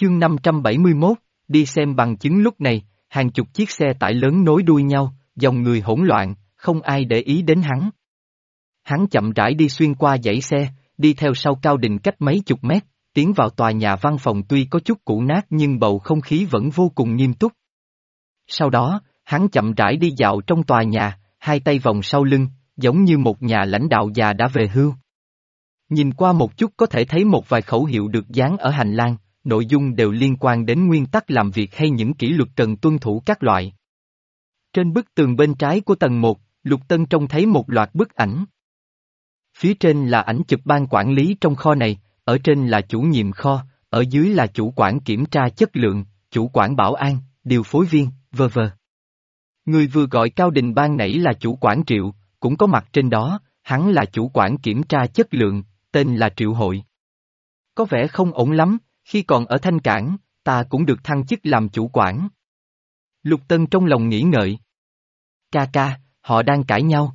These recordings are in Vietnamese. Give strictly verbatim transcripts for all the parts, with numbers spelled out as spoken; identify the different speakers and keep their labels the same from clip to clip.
Speaker 1: Chương năm trăm bảy mươi mốt, đi xem bằng chứng. Lúc này, hàng chục chiếc xe tải lớn nối đuôi nhau, dòng người hỗn loạn, không ai để ý đến hắn. Hắn chậm rãi đi xuyên qua dãy xe, đi theo sau Cao Đình cách mấy chục mét, tiến vào tòa nhà văn phòng tuy có chút cũ nát nhưng bầu không khí vẫn vô cùng nghiêm túc. Sau đó, hắn chậm rãi đi dạo trong tòa nhà, hai tay vòng sau lưng, giống như một nhà lãnh đạo già đã về hưu. Nhìn qua một chút có thể thấy một vài khẩu hiệu được dán ở hành lang, nội dung đều liên quan đến nguyên tắc làm việc hay những kỷ luật cần tuân thủ các loại. Trên bức tường bên trái của tầng một, Lục Tân trông thấy một loạt bức ảnh. Phía trên là ảnh chụp ban quản lý trong kho này, ở trên là chủ nhiệm kho, ở dưới là chủ quản kiểm tra chất lượng, chủ quản bảo an, điều phối viên, vân vân. Người vừa gọi Cao Đình ban nãy là chủ quản Triệu, cũng có mặt trên đó, hắn là chủ quản kiểm tra chất lượng, tên là Triệu Hội. Có vẻ không ổn lắm, khi còn ở Thanh Cảng, ta cũng được thăng chức làm chủ quản. Lục Tân trong lòng nghĩ ngợi. Ca ca, họ đang cãi nhau.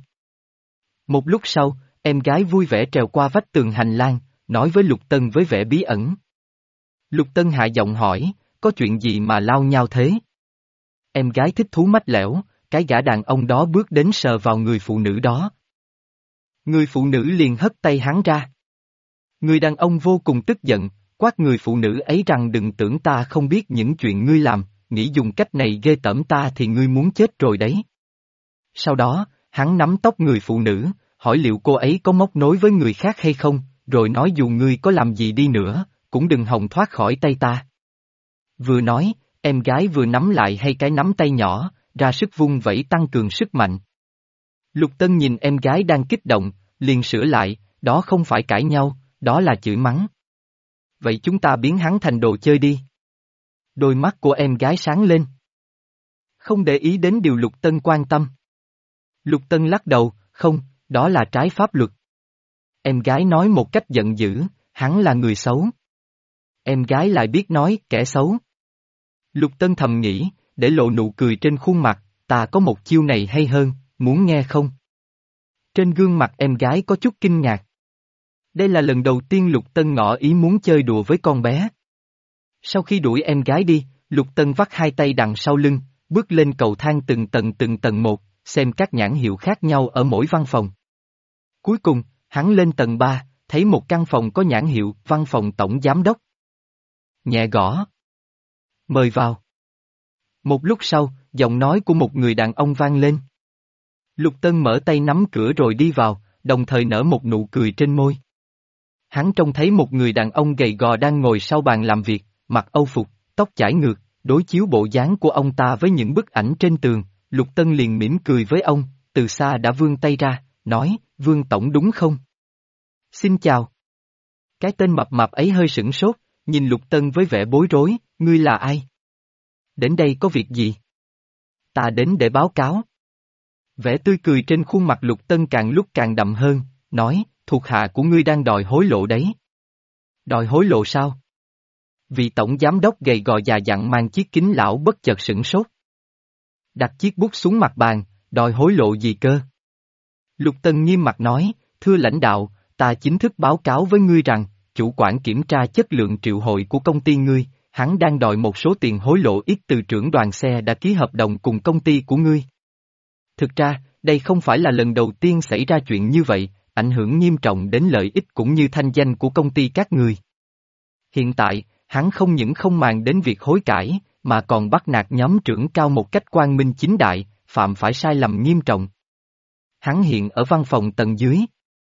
Speaker 1: Một lúc sau, em gái vui vẻ trèo qua vách tường hành lang, nói với Lục Tân với vẻ bí ẩn. Lục Tân hạ giọng hỏi, có chuyện gì mà lao nhau thế? Em gái thích thú mách lẻo, cái gã đàn ông đó bước đến sờ vào người phụ nữ đó. Người phụ nữ liền hất tay hắn ra. Người đàn ông vô cùng tức giận, quát người phụ nữ ấy rằng đừng tưởng ta không biết những chuyện ngươi làm, nghĩ dùng cách này ghê tởm ta thì ngươi muốn chết rồi đấy. Sau đó, hắn nắm tóc người phụ nữ, hỏi liệu cô ấy có móc nối với người khác hay không, rồi nói dù ngươi có làm gì đi nữa, cũng đừng hòng thoát khỏi tay ta. Vừa nói, em gái vừa nắm lại hai cái nắm tay nhỏ, ra sức vung vẩy tăng cường sức mạnh. Lục Tân nhìn em gái đang kích động, liền sửa lại, đó không phải cãi nhau, đó là chửi mắng. Vậy chúng ta biến hắn thành đồ chơi đi. Đôi mắt của em gái sáng lên. Không để ý đến điều Lục Tân quan tâm. Lục Tân lắc đầu, không, đó là trái pháp luật. Em gái nói một cách giận dữ, hắn là người xấu. Em gái lại biết nói kẻ xấu. Lục Tân thầm nghĩ, để lộ nụ cười trên khuôn mặt, ta có một chiêu này hay hơn, muốn nghe không? Trên gương mặt em gái có chút kinh ngạc. Đây là lần đầu tiên Lục Tân ngỏ ý muốn chơi đùa với con bé. Sau khi đuổi em gái đi, Lục Tân vắt hai tay đằng sau lưng, bước lên cầu thang từng tầng từng tầng một, xem các nhãn hiệu khác nhau ở mỗi văn phòng. Cuối cùng, hắn lên tầng ba, thấy một căn phòng có nhãn hiệu Văn phòng Tổng Giám đốc. Nhẹ gõ. Mời vào. Một lúc sau, giọng nói của một người đàn ông vang lên. Lục Tân mở tay nắm cửa rồi đi vào, đồng thời nở một nụ cười trên môi. Hắn trông thấy một người đàn ông gầy gò đang ngồi sau bàn làm việc, mặc âu phục, tóc chải ngược, đối chiếu bộ dáng của ông ta với những bức ảnh trên tường, Lục Tân liền mỉm cười với ông, từ xa đã vươn tay ra, nói, Vương Tổng đúng không? Xin chào. Cái tên mập mạp ấy hơi sửng sốt, nhìn Lục Tân với vẻ bối rối, ngươi là ai? Đến đây có việc gì? Ta đến để báo cáo. Vẻ tươi cười trên khuôn mặt Lục Tân càng lúc càng đậm hơn, nói, thuộc hạ của ngươi đang đòi hối lộ đấy. Đòi hối lộ sao? Vị tổng giám đốc gầy gò già dặn mang chiếc kính lão bất chợt sửng sốt. Đặt chiếc bút xuống mặt bàn, đòi hối lộ gì cơ? Lục Tân nghiêm mặt nói, thưa lãnh đạo, ta chính thức báo cáo với ngươi rằng, chủ quản kiểm tra chất lượng Triệu Hội của công ty ngươi, hắn đang đòi một số tiền hối lộ ít từ trưởng đoàn xe đã ký hợp đồng cùng công ty của ngươi. Thực ra, đây không phải là lần đầu tiên xảy ra chuyện như vậy, ảnh hưởng nghiêm trọng đến lợi ích cũng như thanh danh của công ty các người. Hiện tại, hắn không những không màng đến việc hối cải, mà còn bắt nạt nhóm trưởng cao một cách quang minh chính đại, phạm phải sai lầm nghiêm trọng. Hắn hiện ở văn phòng tầng dưới.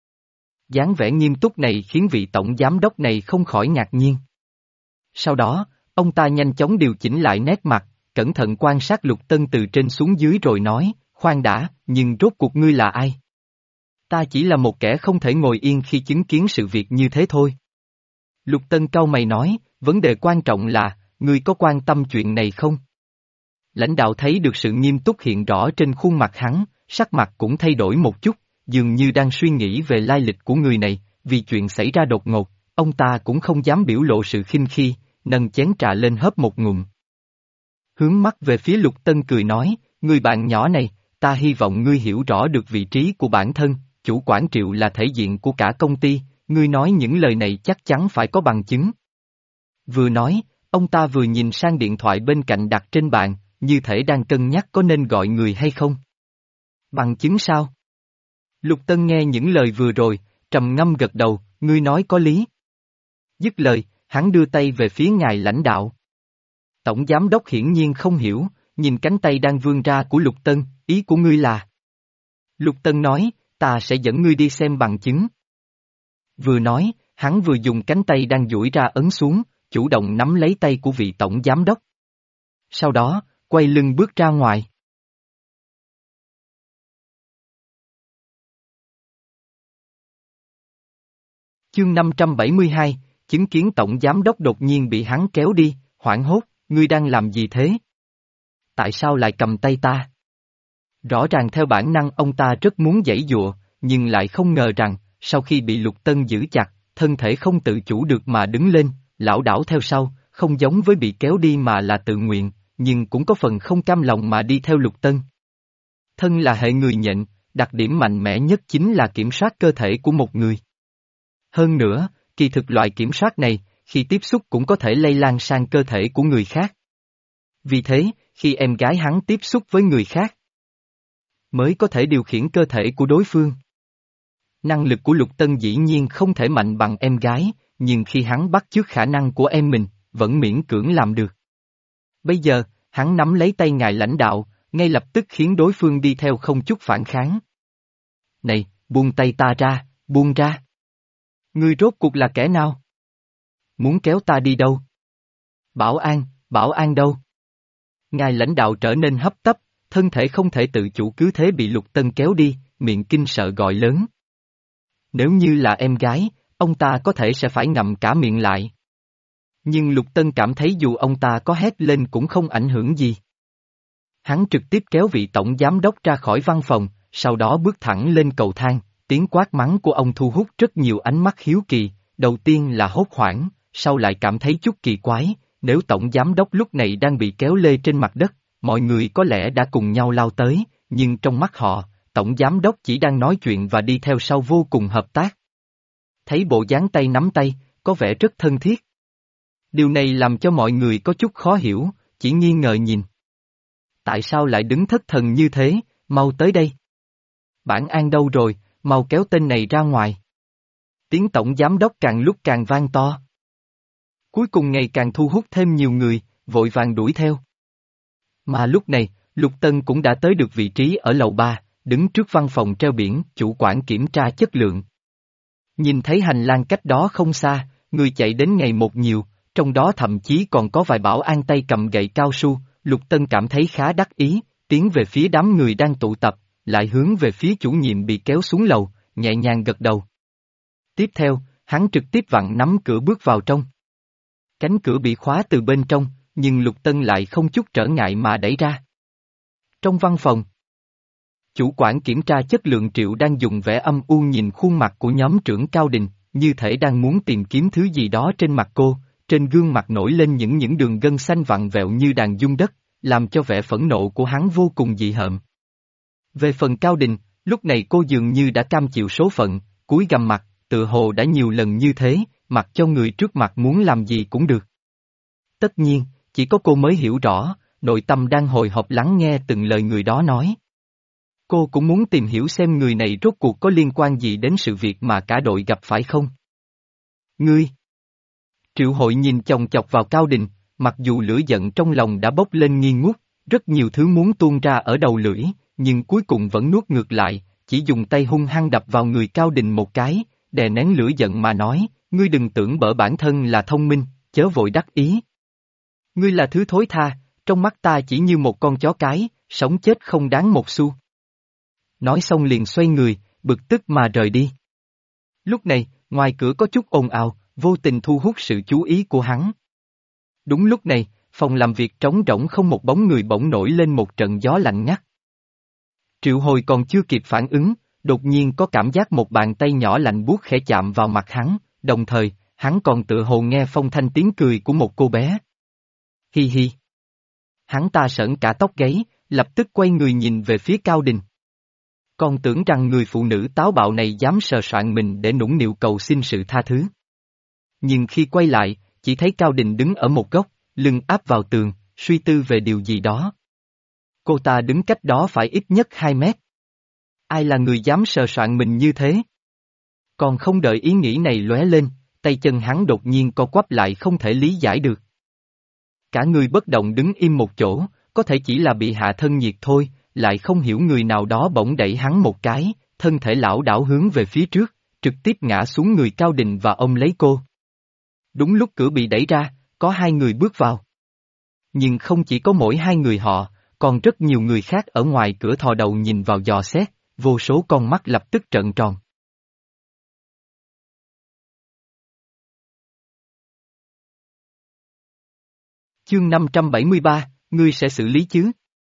Speaker 1: Dáng vẻ nghiêm túc này khiến vị tổng giám đốc này không khỏi ngạc nhiên. Sau đó, ông ta nhanh chóng điều chỉnh lại nét mặt, cẩn thận quan sát Lục Tân từ trên xuống dưới rồi nói, khoan đã, nhưng rốt cuộc ngươi là ai? Ta chỉ là một kẻ không thể ngồi yên khi chứng kiến sự việc như thế thôi. Lục Tân cau mày nói, vấn đề quan trọng là, ngươi có quan tâm chuyện này không? Lãnh đạo thấy được sự nghiêm túc hiện rõ trên khuôn mặt hắn, sắc mặt cũng thay đổi một chút, dường như đang suy nghĩ về lai lịch của người này, vì chuyện xảy ra đột ngột, ông ta cũng không dám biểu lộ sự khinh khi, nâng chén trà lên hớp một ngụm. Hướng mắt về phía Lục Tân cười nói, người bạn nhỏ này, ta hy vọng ngươi hiểu rõ được vị trí của bản thân, chủ quản Triệu là thể diện của cả công ty, ngươi nói những lời này chắc chắn phải có bằng chứng. Vừa nói, Ông ta vừa nhìn sang điện thoại bên cạnh đặt trên bàn, như thể đang cân nhắc có nên gọi người hay không. Bằng chứng sao? Lục Tân nghe những lời vừa rồi, trầm ngâm gật đầu, ngươi nói có lý. Dứt lời, hắn đưa tay về phía ngài lãnh đạo. Tổng giám đốc hiển nhiên không hiểu, nhìn cánh tay đang vươn ra của Lục Tân, ý của ngươi là. Lục Tân nói, ta sẽ dẫn ngươi đi xem bằng chứng. Vừa nói, hắn vừa dùng cánh tay đang duỗi ra ấn xuống, chủ động nắm lấy tay của vị tổng giám đốc. Sau đó, quay lưng bước ra ngoài. Chương năm trăm bảy mươi hai, chứng kiến tổng giám đốc đột nhiên bị hắn kéo đi, hoảng hốt, ngươi đang làm gì thế? Tại sao lại cầm tay ta? Rõ ràng theo bản năng ông ta rất muốn giãy giụa, nhưng lại không ngờ rằng, sau khi bị Lục Tân giữ chặt, thân thể không tự chủ được mà đứng lên, lảo đảo theo sau, không giống với bị kéo đi mà là tự nguyện, nhưng cũng có phần không cam lòng mà đi theo Lục Tân. Thân là hệ người nhện, đặc điểm mạnh mẽ nhất chính là kiểm soát cơ thể của một người. Hơn nữa, kỳ thực loại kiểm soát này, khi tiếp xúc cũng có thể lây lan sang cơ thể của người khác. Vì thế, khi em gái hắn tiếp xúc với người khác, mới có thể điều khiển cơ thể của đối phương. Năng lực của Lục Tân dĩ nhiên không thể mạnh bằng em gái, nhưng khi hắn bắt chước khả năng của em mình, vẫn miễn cưỡng làm được. Bây giờ, hắn nắm lấy tay ngài lãnh đạo, ngay lập tức khiến đối phương đi theo không chút phản kháng. Này, buông tay ta ra, buông ra. Ngươi rốt cuộc là kẻ nào? Muốn kéo ta đi đâu? Bảo an, bảo an đâu? Ngài lãnh đạo trở nên hấp tấp, thân thể không thể tự chủ cứ thế bị Lục Tân kéo đi, miệng kinh sợ gọi lớn. Nếu như là em gái, ông ta có thể sẽ phải ngậm cả miệng lại. Nhưng Lục Tân cảm thấy dù ông ta có hét lên cũng không ảnh hưởng gì. Hắn trực tiếp kéo vị tổng giám đốc ra khỏi văn phòng, sau đó bước thẳng lên cầu thang, tiếng quát mắng của ông thu hút rất nhiều ánh mắt hiếu kỳ, đầu tiên là hốt hoảng, sau lại cảm thấy chút kỳ quái, nếu tổng giám đốc lúc này đang bị kéo lê trên mặt đất, mọi người có lẽ đã cùng nhau lao tới, nhưng trong mắt họ, tổng giám đốc chỉ đang nói chuyện và đi theo sau vô cùng hợp tác. Thấy bộ dáng tay nắm tay, có vẻ rất thân thiết. Điều này làm cho mọi người có chút khó hiểu, chỉ nghi ngờ nhìn. Tại sao lại đứng thất thần như thế, mau tới đây. Bản an đâu rồi, mau kéo tên này ra ngoài. Tiếng tổng giám đốc càng lúc càng vang to. Cuối cùng ngày càng thu hút thêm nhiều người, vội vàng đuổi theo. Mà lúc này, Lục Tân cũng đã tới được vị trí ở lầu ba, đứng trước văn phòng treo biển, chủ quản kiểm tra chất lượng. Nhìn thấy hành lang cách đó không xa, người chạy đến ngày một nhiều, trong đó thậm chí còn có vài bảo an tay cầm gậy cao su, Lục Tân cảm thấy khá đắc ý, tiến về phía đám người đang tụ tập, lại hướng về phía chủ nhiệm bị kéo xuống lầu, nhẹ nhàng gật đầu. Tiếp theo, hắn trực tiếp vặn nắm cửa bước vào trong. Cánh cửa bị khóa từ bên trong, nhưng Lục Tân lại không chút trở ngại mà đẩy ra. Trong văn phòng, chủ quản kiểm tra chất lượng Triệu đang dùng vẻ âm u nhìn khuôn mặt của nhóm trưởng Cao Đình, như thể đang muốn tìm kiếm thứ gì đó trên mặt cô, trên gương mặt nổi lên những những đường gân xanh vặn vẹo như đàn dung đất, làm cho vẻ phẫn nộ của hắn vô cùng dị hợm. Về phần Cao Đình, lúc này cô dường như đã cam chịu số phận, cúi gằm mặt, tự hồ đã nhiều lần như thế, mặc cho người trước mặt muốn làm gì cũng được. Tất nhiên, chỉ có cô mới hiểu rõ, nội tâm đang hồi hộp lắng nghe từng lời người đó nói. Cô cũng muốn tìm hiểu xem người này rốt cuộc có liên quan gì đến sự việc mà cả đội gặp phải không. Ngươi! Triệu Hội nhìn chòng chọc vào Cao Đình, mặc dù lửa giận trong lòng đã bốc lên nghi ngút, rất nhiều thứ muốn tuôn ra ở đầu lưỡi, nhưng cuối cùng vẫn nuốt ngược lại, chỉ dùng tay hung hăng đập vào người Cao Đình một cái, đè nén lửa giận mà nói, ngươi đừng tưởng bở bản thân là thông minh, chớ vội đắc ý. Ngươi là thứ thối tha, trong mắt ta chỉ như một con chó cái, sống chết không đáng một xu. Nói xong liền xoay người, bực tức mà rời đi. Lúc này, ngoài cửa có chút ồn ào, vô tình thu hút sự chú ý của hắn. Đúng lúc này, phòng làm việc trống rỗng không một bóng người bỗng nổi lên một trận gió lạnh ngắt. Triệu Hồi còn chưa kịp phản ứng, đột nhiên có cảm giác một bàn tay nhỏ lạnh buốt khẽ chạm vào mặt hắn, đồng thời, hắn còn tự hồ nghe phong thanh tiếng cười của một cô bé. Hi hi. Hắn ta sởn cả tóc gáy, lập tức quay người nhìn về phía Cao Đình. Còn tưởng rằng người phụ nữ táo bạo này dám sờ soạng mình để nũng nịu cầu xin sự tha thứ. Nhưng khi quay lại, chỉ thấy Cao Đình đứng ở một góc, lưng áp vào tường, suy tư về điều gì đó. Cô ta đứng cách đó phải ít nhất hai mét. Ai là người dám sờ soạng mình như thế? Còn không đợi ý nghĩ này lóe lên, tay chân hắn đột nhiên co quắp lại không thể lý giải được. Cả người bất động đứng im một chỗ, có thể chỉ là bị hạ thân nhiệt thôi, lại không hiểu người nào đó bỗng đẩy hắn một cái, thân thể lão đảo hướng về phía trước, trực tiếp ngã xuống người Cao Đình và ôm lấy cô. Đúng lúc cửa bị đẩy ra, có hai người bước vào. Nhưng không chỉ có mỗi hai người họ, còn rất nhiều người khác ở ngoài cửa thò đầu nhìn vào dò xét, vô số con mắt lập tức trợn tròn. Chương năm trăm bảy mươi ba, ngươi sẽ xử lý chứ?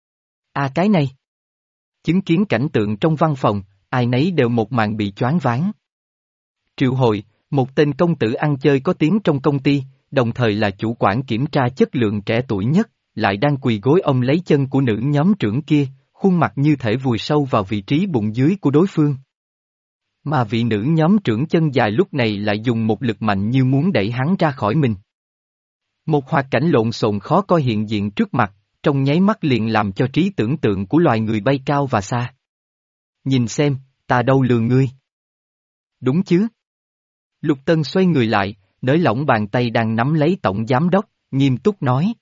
Speaker 1: À cái này. Chứng kiến cảnh tượng trong văn phòng, ai nấy đều một màn bị choáng váng. Triệu Hội, một tên công tử ăn chơi có tiếng trong công ty, đồng thời là chủ quản kiểm tra chất lượng trẻ tuổi nhất, lại đang quỳ gối ôm lấy chân của nữ nhóm trưởng kia, khuôn mặt như thể vùi sâu vào vị trí bụng dưới của đối phương. Mà vị nữ nhóm trưởng chân dài lúc này lại dùng một lực mạnh như muốn đẩy hắn ra khỏi mình. Một hoạt cảnh lộn xộn khó coi hiện diện trước mặt, trong nháy mắt liền làm cho trí tưởng tượng của loài người bay cao và xa. Nhìn xem, ta đâu lừa ngươi. Đúng chứ? Lục Tân xoay người lại, nới lỏng bàn tay đang nắm lấy tổng giám đốc, nghiêm túc nói.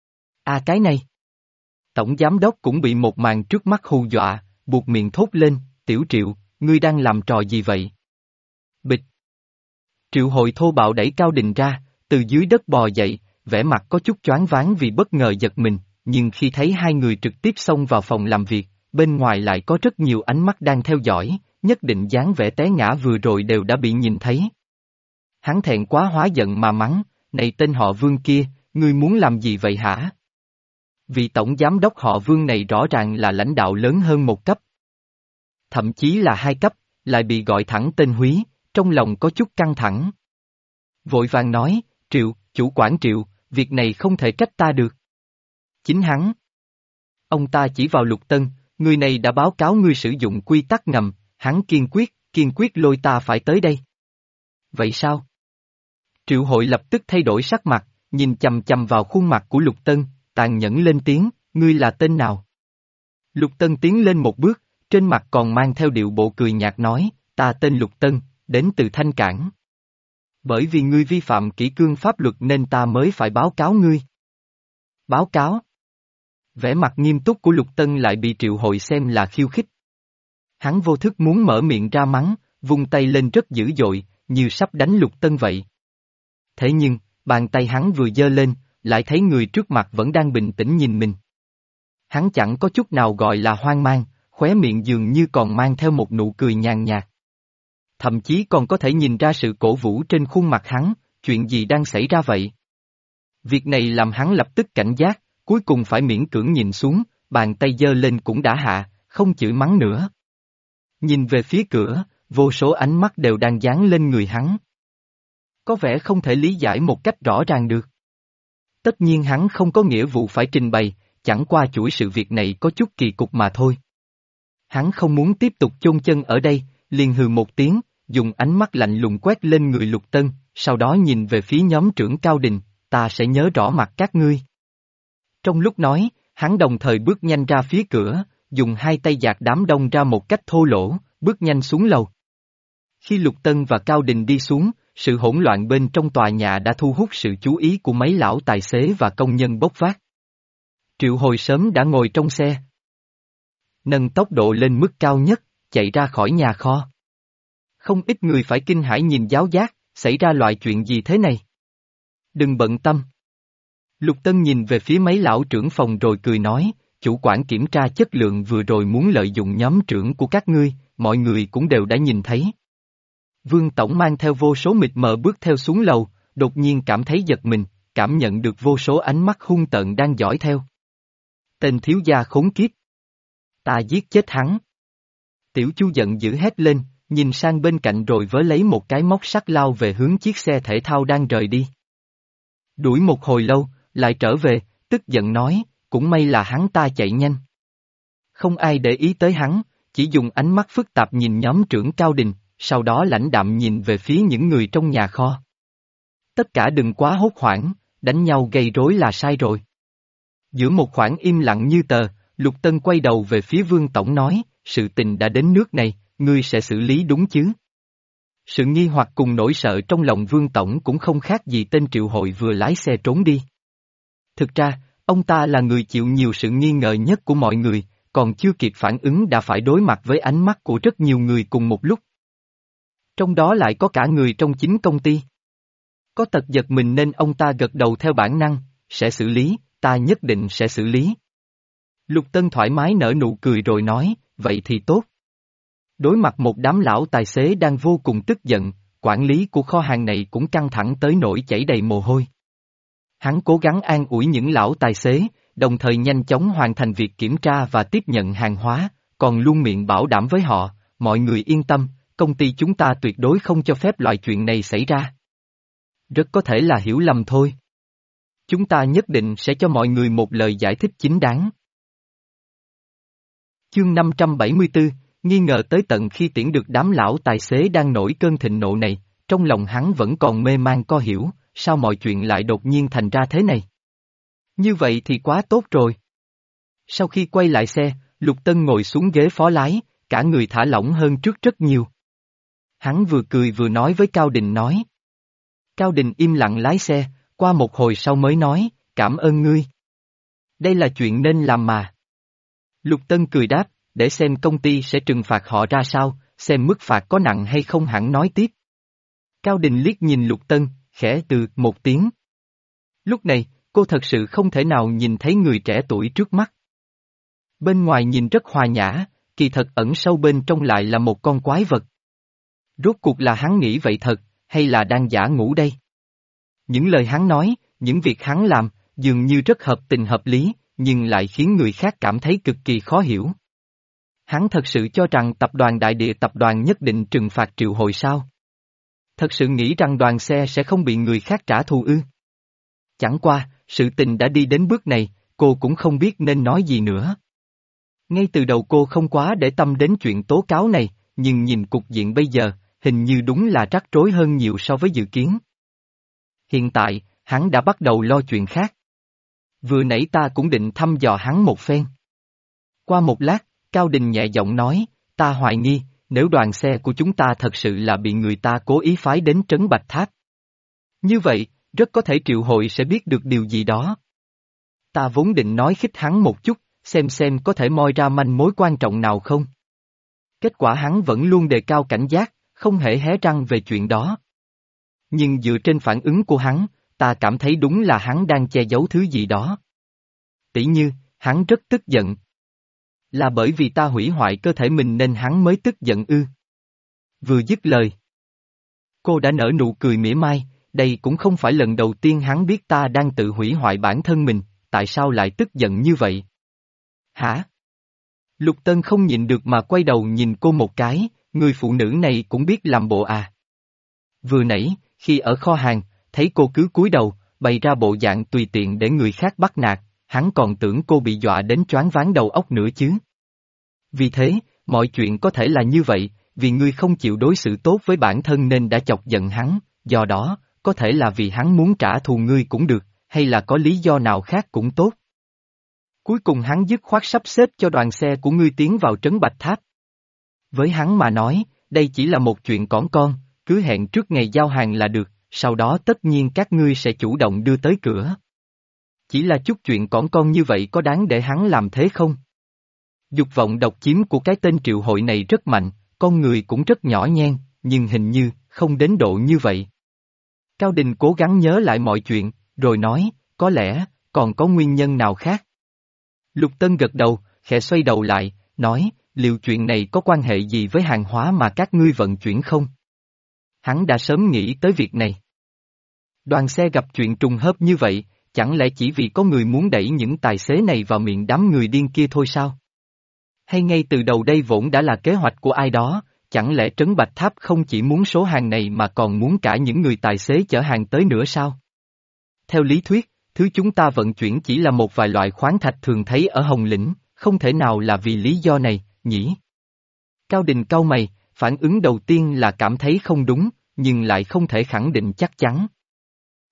Speaker 1: À cái này. Tổng giám đốc cũng bị một màn trước mắt hù dọa, buộc miệng thốt lên, Tiểu Triệu, ngươi đang làm trò gì vậy? Bịch. Triệu Hội thô bạo đẩy Cao Đình ra, từ dưới đất bò dậy, vẻ mặt có chút choáng váng vì bất ngờ giật mình, nhưng khi thấy hai người trực tiếp xông vào phòng làm việc, bên ngoài lại có rất nhiều ánh mắt đang theo dõi, nhất định dáng vẻ té ngã vừa rồi đều đã bị nhìn thấy. Hắn thẹn quá hóa giận mà mắng, này tên họ Vương kia, ngươi muốn làm gì vậy hả? Vị tổng giám đốc họ Vương này rõ ràng là lãnh đạo lớn hơn một cấp. Thậm chí là hai cấp, lại bị gọi thẳng tên Húy, trong lòng có chút căng thẳng. Vội vàng nói, Triệu, chủ quản Triệu, việc này không thể trách ta được. Chính hắn. Ông ta chỉ vào Lục Tân, người này đã báo cáo ngươi sử dụng quy tắc ngầm, hắn kiên quyết, kiên quyết lôi ta phải tới đây. Vậy sao? Triệu Hội lập tức thay đổi sắc mặt, nhìn chằm chằm vào khuôn mặt của Lục Tân, tàn nhẫn lên tiếng, ngươi là tên nào? Lục Tân tiến lên một bước, trên mặt còn mang theo điệu bộ cười nhạt nói, ta tên Lục Tân, đến từ Thanh Cảng. Bởi vì ngươi vi phạm kỷ cương pháp luật nên ta mới phải báo cáo ngươi. Báo cáo? Vẻ mặt nghiêm túc của Lục Tân lại bị Triệu Hội xem là khiêu khích. Hắn vô thức muốn mở miệng ra mắng, vung tay lên rất dữ dội, như sắp đánh Lục Tân vậy. Thế nhưng, bàn tay hắn vừa giơ lên, lại thấy người trước mặt vẫn đang bình tĩnh nhìn mình. Hắn chẳng có chút nào gọi là hoang mang, khóe miệng dường như còn mang theo một nụ cười nhàn nhạt. Thậm chí còn có thể nhìn ra sự cổ vũ trên khuôn mặt hắn, chuyện gì đang xảy ra vậy? Việc này làm hắn lập tức cảnh giác, cuối cùng phải miễn cưỡng nhìn xuống, bàn tay giơ lên cũng đã hạ, không chửi mắng nữa. Nhìn về phía cửa, vô số ánh mắt đều đang dán lên người hắn. Có vẻ không thể lý giải một cách rõ ràng được. Tất nhiên hắn không có nghĩa vụ phải trình bày, chẳng qua chuỗi sự việc này có chút kỳ cục mà thôi. Hắn không muốn tiếp tục chôn chân ở đây, liền hừ một tiếng, dùng ánh mắt lạnh lùng quét lên người Lục Tân, sau đó nhìn về phía nhóm trưởng Cao Đình, ta sẽ nhớ rõ mặt các ngươi. Trong lúc nói, hắn đồng thời bước nhanh ra phía cửa, dùng hai tay dạt đám đông ra một cách thô lỗ, bước nhanh xuống lầu. Khi Lục Tân và Cao Đình đi xuống, sự hỗn loạn bên trong tòa nhà đã thu hút sự chú ý của mấy lão tài xế và công nhân bốc vác. Triệu Hồi sớm đã ngồi trong xe. Nâng tốc độ lên mức cao nhất, chạy ra khỏi nhà kho. Không ít người phải kinh hãi nhìn giáo giác, xảy ra loại chuyện gì thế này? Đừng bận tâm. Lục Tân nhìn về phía mấy lão trưởng phòng rồi cười nói, chủ quản kiểm tra chất lượng vừa rồi muốn lợi dụng nhóm trưởng của các ngươi, mọi người cũng đều đã nhìn thấy. Vương Tổng mang theo vô số mịt mờ bước theo xuống lầu, đột nhiên cảm thấy giật mình, cảm nhận được vô số ánh mắt hung tợn đang dõi theo. Tên thiếu gia khốn kiếp. Ta giết chết hắn. Tiểu Chu giận dữ hét lên, nhìn sang bên cạnh rồi vớ lấy một cái móc sắt lao về hướng chiếc xe thể thao đang rời đi. Đuổi một hồi lâu, lại trở về, tức giận nói, cũng may là hắn ta chạy nhanh. Không ai để ý tới hắn, chỉ dùng ánh mắt phức tạp nhìn nhóm trưởng Cao Đình, sau đó lãnh đạm nhìn về phía những người trong nhà kho. Tất cả đừng quá hốt hoảng, đánh nhau gây rối là sai rồi. Giữa một khoảng im lặng như tờ, Lục Tân quay đầu về phía Vương Tổng nói, sự tình đã đến nước này, ngươi sẽ xử lý đúng chứ? Sự nghi hoặc cùng nỗi sợ trong lòng Vương Tổng cũng không khác gì tên triệu hội vừa lái xe trốn đi. Thực ra, ông ta là người chịu nhiều sự nghi ngờ nhất của mọi người, còn chưa kịp phản ứng đã phải đối mặt với ánh mắt của rất nhiều người cùng một lúc. Trong đó lại có cả người trong chính công ty. Có tật giật mình nên ông ta gật đầu theo bản năng, sẽ xử lý, ta nhất định sẽ xử lý. Lục Tân thoải mái nở nụ cười rồi nói, vậy thì tốt. Đối mặt một đám lão tài xế đang vô cùng tức giận, quản lý của kho hàng này cũng căng thẳng tới nỗi chảy đầy mồ hôi. Hắn cố gắng an ủi những lão tài xế, đồng thời nhanh chóng hoàn thành việc kiểm tra và tiếp nhận hàng hóa, còn luôn miệng bảo đảm với họ, mọi người yên tâm, công ty chúng ta tuyệt đối không cho phép loại chuyện này xảy ra. Rất có thể là hiểu lầm thôi. Chúng ta nhất định sẽ cho mọi người một lời giải thích chính đáng. Chương năm trăm bảy mươi tư, nghi ngờ tới tận khi tiễn được đám lão tài xế đang nổi cơn thịnh nộ này, trong lòng hắn vẫn còn mê man co hiểu, sao mọi chuyện lại đột nhiên thành ra thế này. Như vậy thì quá tốt rồi. Sau khi quay lại xe, Lục Tân ngồi xuống ghế phó lái, cả người thả lỏng hơn trước rất nhiều. Hắn vừa cười vừa nói với Cao Đình nói. Cao Đình im lặng lái xe, qua một hồi sau mới nói, cảm ơn ngươi. Đây là chuyện nên làm mà. Lục Tân cười đáp, để xem công ty sẽ trừng phạt họ ra sao, xem mức phạt có nặng hay không hẳn nói tiếp. Cao Đình liếc nhìn Lục Tân, khẽ từ một tiếng. Lúc này, cô thật sự không thể nào nhìn thấy người trẻ tuổi trước mắt. Bên ngoài nhìn rất hòa nhã, kỳ thật ẩn sâu bên trong lại là một con quái vật. Rốt cuộc là hắn nghĩ vậy thật, hay là đang giả ngủ đây? Những lời hắn nói, những việc hắn làm, dường như rất hợp tình hợp lý, nhưng lại khiến người khác cảm thấy cực kỳ khó hiểu. Hắn thật sự cho rằng tập đoàn Đại Địa tập đoàn nhất định trừng phạt Triệu Hội sao? Thật sự nghĩ rằng đoàn xe sẽ không bị người khác trả thù ư? Chẳng qua, sự tình đã đi đến bước này, cô cũng không biết nên nói gì nữa. Ngay từ đầu cô không quá để tâm đến chuyện tố cáo này, nhưng nhìn cục diện bây giờ, hình như đúng là rắc rối hơn nhiều so với dự kiến. Hiện tại, hắn đã bắt đầu lo chuyện khác. Vừa nãy ta cũng định thăm dò hắn một phen. Qua một lát, Cao Đình nhẹ giọng nói, ta hoài nghi, nếu đoàn xe của chúng ta thật sự là bị người ta cố ý phái đến trấn Bạch Tháp. Như vậy, rất có thể Triệu Hội sẽ biết được điều gì đó. Ta vốn định nói khích hắn một chút, xem xem có thể moi ra manh mối quan trọng nào không. Kết quả hắn vẫn luôn đề cao cảnh giác, không hề hé răng về chuyện đó. Nhưng dựa trên phản ứng của hắn, ta cảm thấy đúng là hắn đang che giấu thứ gì đó. Tỉ như, hắn rất tức giận. Là bởi vì ta hủy hoại cơ thể mình nên hắn mới tức giận ư. Vừa dứt lời. Cô đã nở nụ cười mỉa mai, đây cũng không phải lần đầu tiên hắn biết ta đang tự hủy hoại bản thân mình, tại sao lại tức giận như vậy? Hả? Lục Tân không nhịn được mà quay đầu nhìn cô một cái, người phụ nữ này cũng biết làm bộ à. Vừa nãy, khi ở kho hàng, thấy cô cứ cúi đầu, bày ra bộ dạng tùy tiện để người khác bắt nạt, hắn còn tưởng cô bị dọa đến choáng váng đầu óc nữa chứ. Vì thế, mọi chuyện có thể là như vậy, vì ngươi không chịu đối xử tốt với bản thân nên đã chọc giận hắn, do đó, có thể là vì hắn muốn trả thù ngươi cũng được, hay là có lý do nào khác cũng tốt. Cuối cùng hắn dứt khoát sắp xếp cho đoàn xe của ngươi tiến vào trấn Bạch Tháp. Với hắn mà nói, đây chỉ là một chuyện cỏn con, cứ hẹn trước ngày giao hàng là được, sau đó tất nhiên các ngươi sẽ chủ động đưa tới cửa. Chỉ là chút chuyện cỏn con như vậy có đáng để hắn làm thế không? Dục vọng độc chiếm của cái tên Triệu Hội này rất mạnh, con người cũng rất nhỏ nhen, nhưng hình như, không đến độ như vậy. Cao Đình cố gắng nhớ lại mọi chuyện, rồi nói, có lẽ, còn có nguyên nhân nào khác. Lục Tân gật đầu, khẽ xoay đầu lại, nói, liệu chuyện này có quan hệ gì với hàng hóa mà các ngươi vận chuyển không? Hắn đã sớm nghĩ tới việc này. Đoàn xe gặp chuyện trùng hợp như vậy, chẳng lẽ chỉ vì có người muốn đẩy những tài xế này vào miệng đám người điên kia thôi sao? Hay ngay từ đầu đây vốn đã là kế hoạch của ai đó, chẳng lẽ Trấn Bạch Tháp không chỉ muốn số hàng này mà còn muốn cả những người tài xế chở hàng tới nữa sao? Theo lý thuyết, thứ chúng ta vận chuyển chỉ là một vài loại khoáng thạch thường thấy ở Hồng Lĩnh, không thể nào là vì lý do này, nhỉ? Cao Đình cau mày, phản ứng đầu tiên là cảm thấy không đúng, nhưng lại không thể khẳng định chắc chắn.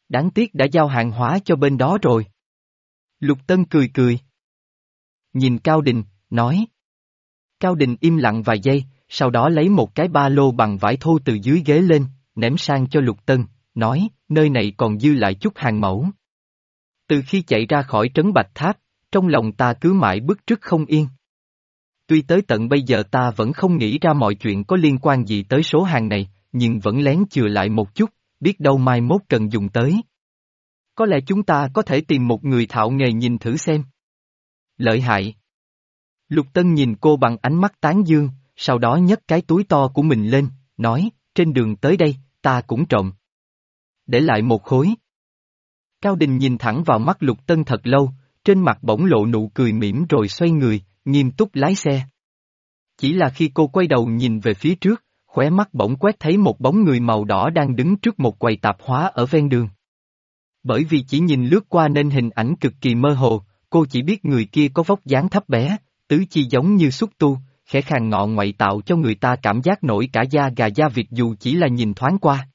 Speaker 1: Đáng tiếc đã giao hàng hóa cho bên đó rồi. Lục Tân cười cười. Nhìn Cao Đình, nói. Cao Đình im lặng vài giây, sau đó lấy một cái ba lô bằng vải thô từ dưới ghế lên, ném sang cho Lục Tân, nói, nơi này còn dư lại chút hàng mẫu. Từ khi chạy ra khỏi trấn Bạch Tháp, trong lòng ta cứ mãi bức rứt không yên. Tuy tới tận bây giờ ta vẫn không nghĩ ra mọi chuyện có liên quan gì tới số hàng này, nhưng vẫn lén chừa lại một chút, biết đâu mai mốt cần dùng tới. Có lẽ chúng ta có thể tìm một người thạo nghề nhìn thử xem. Lợi hại. Lục Tân nhìn cô bằng ánh mắt tán dương, sau đó nhấc cái túi to của mình lên, nói, trên đường tới đây, ta cũng trộm. Để lại một khối. Cao Đình nhìn thẳng vào mắt Lục Tân thật lâu, trên mặt bỗng lộ nụ cười mỉm rồi xoay người, nghiêm túc lái xe. Chỉ là khi cô quay đầu nhìn về phía trước, khóe mắt bỗng quét thấy một bóng người màu đỏ đang đứng trước một quầy tạp hóa ở ven đường. Bởi vì chỉ nhìn lướt qua nên hình ảnh cực kỳ mơ hồ, cô chỉ biết người kia có vóc dáng thấp bé, tứ chi giống như xúc tu, khẽ khàng ngọ ngoại tạo cho người ta cảm giác nổi cả da gà da vịt dù chỉ là nhìn thoáng qua.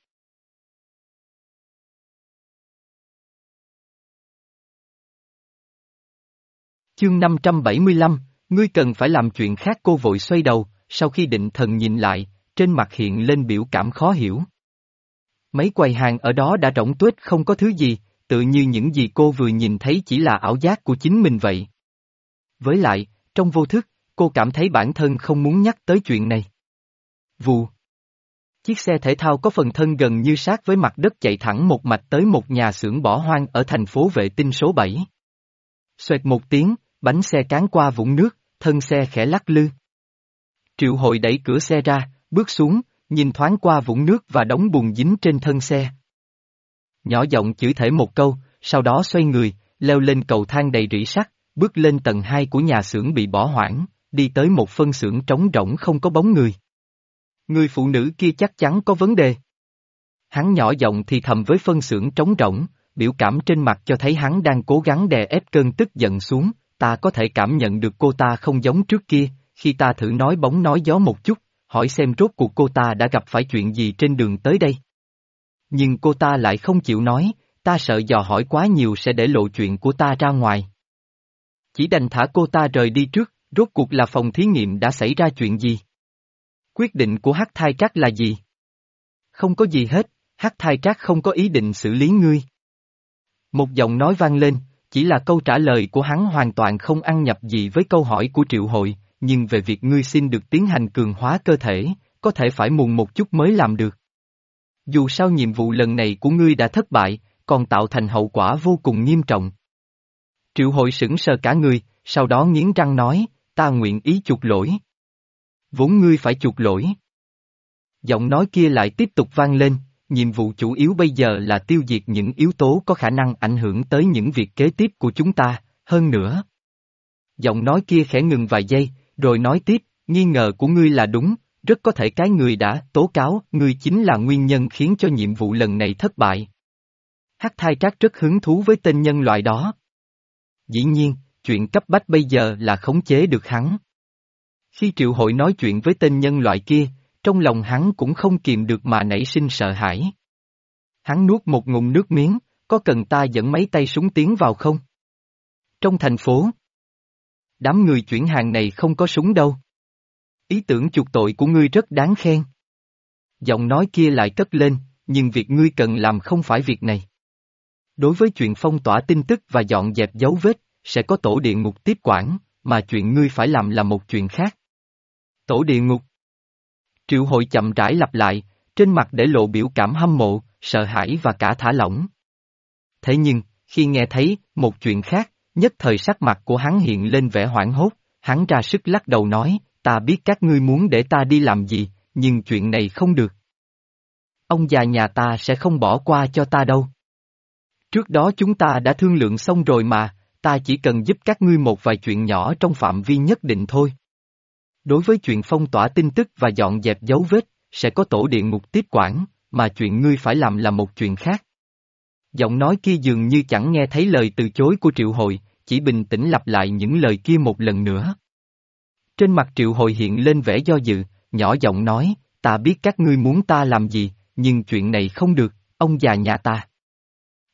Speaker 1: Chương năm trăm bảy mươi lăm, ngươi cần phải làm chuyện khác. Cô vội xoay đầu, sau khi định thần nhìn lại, trên mặt hiện lên biểu cảm khó hiểu. Mấy quầy hàng ở đó đã rỗng tuếch không có thứ gì, tự như những gì cô vừa nhìn thấy chỉ là ảo giác của chính mình vậy. Với lại, trong vô thức, cô cảm thấy bản thân không muốn nhắc tới chuyện này. Vù. Chiếc xe thể thao có phần thân gần như sát với mặt đất chạy thẳng một mạch tới một nhà xưởng bỏ hoang ở thành phố Vệ Tinh số bảy. Xoẹt một tiếng, bánh xe cán qua vũng nước, thân xe khẽ lắc lư. Triệu Hội đẩy cửa xe ra, bước xuống, nhìn thoáng qua vũng nước và đống bùn dính trên thân xe. Nhỏ giọng chửi thề một câu, sau đó xoay người, leo lên cầu thang đầy rỉ sắt, bước lên tầng hai của nhà xưởng bị bỏ hoang, đi tới một phân xưởng trống rỗng không có bóng người. Người phụ nữ kia chắc chắn có vấn đề. Hắn nhỏ giọng thì thầm với phân xưởng trống rỗng, biểu cảm trên mặt cho thấy hắn đang cố gắng đè ép cơn tức giận xuống, ta có thể cảm nhận được cô ta không giống trước kia, khi ta thử nói bóng nói gió một chút, hỏi xem rốt cuộc cô ta đã gặp phải chuyện gì trên đường tới đây. Nhưng cô ta lại không chịu nói, ta sợ dò hỏi quá nhiều sẽ để lộ chuyện của ta ra ngoài. Chỉ đành thả cô ta rời đi trước, rốt cuộc là phòng thí nghiệm đã xảy ra chuyện gì? Quyết định của Hắc Thai Trác là gì? Không có gì hết, Hắc Thai Trác không có ý định xử lý ngươi. Một giọng nói vang lên, chỉ là câu trả lời của hắn hoàn toàn không ăn nhập gì với câu hỏi của Triệu Hội, nhưng về việc ngươi xin được tiến hành cường hóa cơ thể, có thể phải muộn một chút mới làm được. Dù sao nhiệm vụ lần này của ngươi đã thất bại, còn tạo thành hậu quả vô cùng nghiêm trọng. Triệu Hội sững sờ cả người, sau đó nghiến răng nói, ta nguyện ý chuộc lỗi. Vốn ngươi phải chuộc lỗi. Giọng nói kia lại tiếp tục vang lên, nhiệm vụ chủ yếu bây giờ là tiêu diệt những yếu tố có khả năng ảnh hưởng tới những việc kế tiếp của chúng ta, hơn nữa. Giọng nói kia khẽ ngừng vài giây, rồi nói tiếp, nghi ngờ của ngươi là đúng, rất có thể cái người đã tố cáo ngươi chính là nguyên nhân khiến cho nhiệm vụ lần này thất bại. Hắc Thai Trác rất hứng thú với tên nhân loại đó. Dĩ nhiên, chuyện cấp bách bây giờ là khống chế được hắn. Khi Triệu Hội nói chuyện với tên nhân loại kia, trong lòng hắn cũng không kìm được mà nảy sinh sợ hãi. Hắn nuốt một ngụm nước miếng, có cần ta dẫn mấy tay súng tiến vào không? Trong thành phố, đám người chuyển hàng này không có súng đâu. Ý tưởng chuộc tội của ngươi rất đáng khen. Giọng nói kia lại cất lên, nhưng việc ngươi cần làm không phải việc này. Đối với chuyện phong tỏa tin tức và dọn dẹp dấu vết, sẽ có tổ địa ngục tiếp quản, mà chuyện ngươi phải làm là một chuyện khác. Tổ địa ngục. Triệu Hội chậm rãi lặp lại, trên mặt để lộ biểu cảm hâm mộ, sợ hãi và cả thả lỏng. Thế nhưng, khi nghe thấy một chuyện khác, nhất thời sắc mặt của hắn hiện lên vẻ hoảng hốt, hắn ra sức lắc đầu nói, ta biết các ngươi muốn để ta đi làm gì, nhưng chuyện này không được. Ông già nhà ta sẽ không bỏ qua cho ta đâu. Trước đó chúng ta đã thương lượng xong rồi mà, ta chỉ cần giúp các ngươi một vài chuyện nhỏ trong phạm vi nhất định thôi. Đối với chuyện phong tỏa tin tức và dọn dẹp dấu vết, sẽ có tổ địa ngục tiếp quản, mà chuyện ngươi phải làm là một chuyện khác. Giọng nói kia dường như chẳng nghe thấy lời từ chối của Triệu Hội, chỉ bình tĩnh lặp lại những lời kia một lần nữa. Trên mặt Triệu Hội hiện lên vẻ do dự, nhỏ giọng nói, ta biết các ngươi muốn ta làm gì, nhưng chuyện này không được, ông già nhà ta.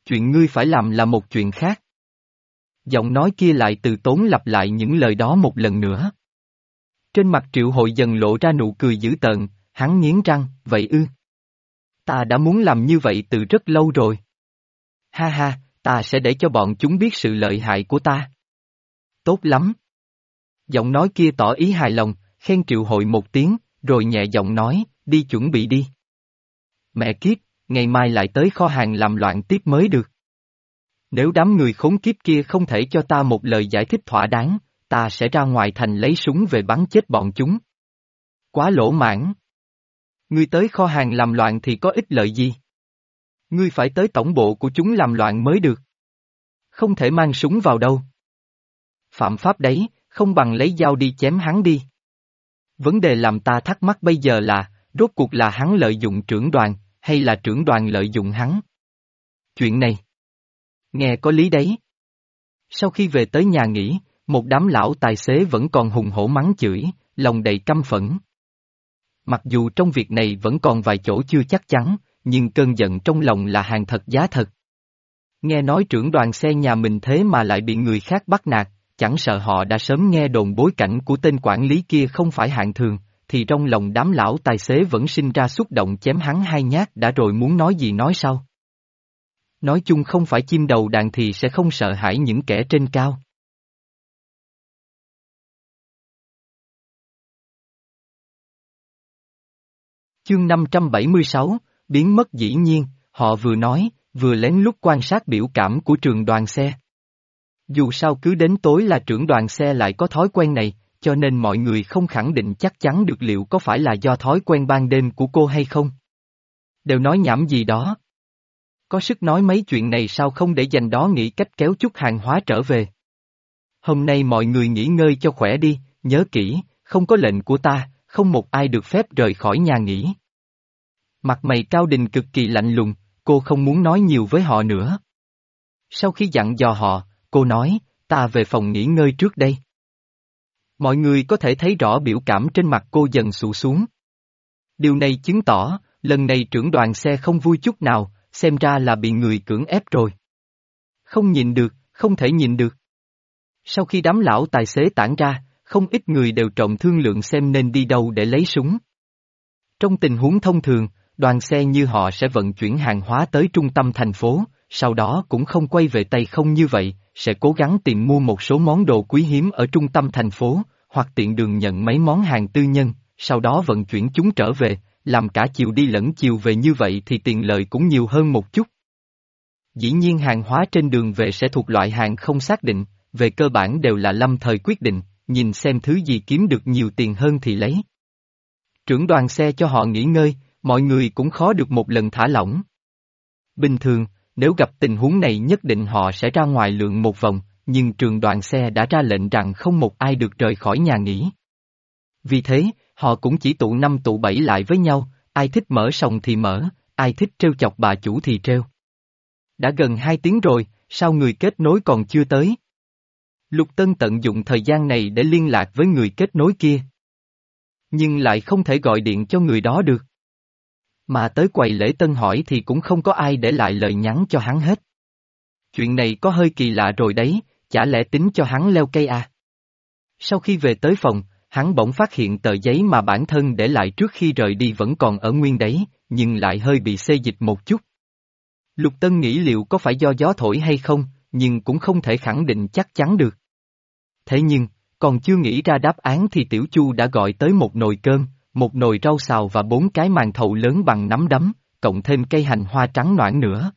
Speaker 1: chuyện ngươi phải làm là một chuyện khác. Giọng nói kia lại từ tốn lặp lại những lời đó một lần nữa. Trên mặt Triệu Hội dần lộ ra nụ cười dữ tợn, hắn nghiến răng, vậy ư? Ta đã muốn làm như vậy từ rất lâu rồi. Ha ha, ta sẽ để cho bọn chúng biết sự lợi hại của ta. Tốt lắm. Giọng nói kia tỏ ý hài lòng, khen Triệu Hội một tiếng, rồi nhẹ giọng nói, đi chuẩn bị đi. Mẹ kiếp, ngày mai lại tới kho hàng làm loạn tiếp mới được. Nếu đám người khốn kiếp kia không thể cho ta một lời giải thích thỏa đáng, ta sẽ ra ngoài thành lấy súng về bắn chết bọn chúng. Quá lỗ mãn. Ngươi tới kho hàng làm loạn thì có ích lợi gì? Ngươi phải tới tổng bộ của chúng làm loạn mới được. Không thể mang súng vào đâu. Phạm pháp đấy, không bằng lấy dao đi chém hắn đi. Vấn đề làm ta thắc mắc bây giờ là, rốt cuộc là hắn lợi dụng trưởng đoàn, hay là trưởng đoàn lợi dụng hắn? Chuyện này, nghe có lý đấy. Sau khi về tới nhà nghỉ, một đám lão tài xế vẫn còn hùng hổ mắng chửi, lòng đầy căm phẫn. Mặc dù trong việc này vẫn còn vài chỗ chưa chắc chắn, nhưng cơn giận trong lòng là hàng thật giá thật. Nghe nói trưởng đoàn xe nhà mình thế mà lại bị người khác bắt nạt, chẳng sợ họ đã sớm nghe đồn bối cảnh của tên quản lý kia không phải hạng thường, thì trong lòng đám lão tài xế vẫn sinh ra xúc động chém hắn hai nhát đã rồi muốn nói gì nói sau. Nói chung không phải chim đầu đàn thì sẽ không sợ hãi những kẻ trên cao. Chương năm trăm bảy mươi sáu, biến mất dĩ nhiên, họ vừa nói, vừa lén lút quan sát biểu cảm của trường đoàn xe. Dù sao cứ đến tối là trưởng đoàn xe lại có thói quen này, cho nên mọi người không khẳng định chắc chắn được liệu có phải là do thói quen ban đêm của cô hay không. Đều nói nhảm gì đó. Có sức nói mấy chuyện này sao không để dành đó nghĩ cách kéo chút hàng hóa trở về. Hôm nay mọi người nghỉ ngơi cho khỏe đi, nhớ kỹ, không có lệnh của ta, không một ai được phép rời khỏi nhà nghỉ. Mặt mày Cao Đình cực kỳ lạnh lùng, cô không muốn nói nhiều với họ nữa. Sau khi dặn dò họ, cô nói, ta về phòng nghỉ ngơi trước đây. Mọi người có thể thấy rõ biểu cảm trên mặt cô dần xụ xuống. Điều này chứng tỏ, lần này trưởng đoàn xe không vui chút nào, xem ra là bị người cưỡng ép rồi. Không nhìn được, không thể nhìn được. Sau khi đám lão tài xế tản ra, không ít người đều trọng thương lượng xem nên đi đâu để lấy súng. Trong tình huống thông thường, đoàn xe như họ sẽ vận chuyển hàng hóa tới trung tâm thành phố, sau đó cũng không quay về tay không như vậy, sẽ cố gắng tìm mua một số món đồ quý hiếm ở trung tâm thành phố, hoặc tiện đường nhận mấy món hàng tư nhân, sau đó vận chuyển chúng trở về, làm cả chiều đi lẫn chiều về như vậy thì tiền lợi cũng nhiều hơn một chút. Dĩ nhiên hàng hóa trên đường về sẽ thuộc loại hàng không xác định, về cơ bản đều là lâm thời quyết định, nhìn xem thứ gì kiếm được nhiều tiền hơn thì lấy. Trưởng đoàn xe cho họ nghỉ ngơi, mọi người cũng khó được một lần thả lỏng. Bình thường, nếu gặp tình huống này nhất định họ sẽ ra ngoài lượn một vòng, nhưng trường đoàn xe đã ra lệnh rằng không một ai được rời khỏi nhà nghỉ. Vì thế, họ cũng chỉ tụ năm tụ bảy lại với nhau, ai thích mở sòng thì mở, ai thích trêu chọc bà chủ thì trêu. Đã gần hai tiếng rồi, sao người kết nối còn chưa tới? Lục Tân tận dụng thời gian này để liên lạc với người kết nối kia. Nhưng lại không thể gọi điện cho người đó được. Mà tới quầy lễ tân hỏi thì cũng không có ai để lại lời nhắn cho hắn hết. Chuyện này có hơi kỳ lạ rồi đấy, chả lẽ tính cho hắn leo cây à? Sau khi về tới phòng, hắn bỗng phát hiện tờ giấy mà bản thân để lại trước khi rời đi vẫn còn ở nguyên đấy, nhưng lại hơi bị xê dịch một chút. Lục Tân nghĩ liệu có phải do gió thổi hay không, nhưng cũng không thể khẳng định chắc chắn được. Thế nhưng, còn chưa nghĩ ra đáp án thì Tiểu Chu đã gọi tới một nồi cơm, một nồi rau xào và bốn cái màn thầu lớn bằng nắm đấm, cộng thêm cây hành hoa trắng noãn nữa.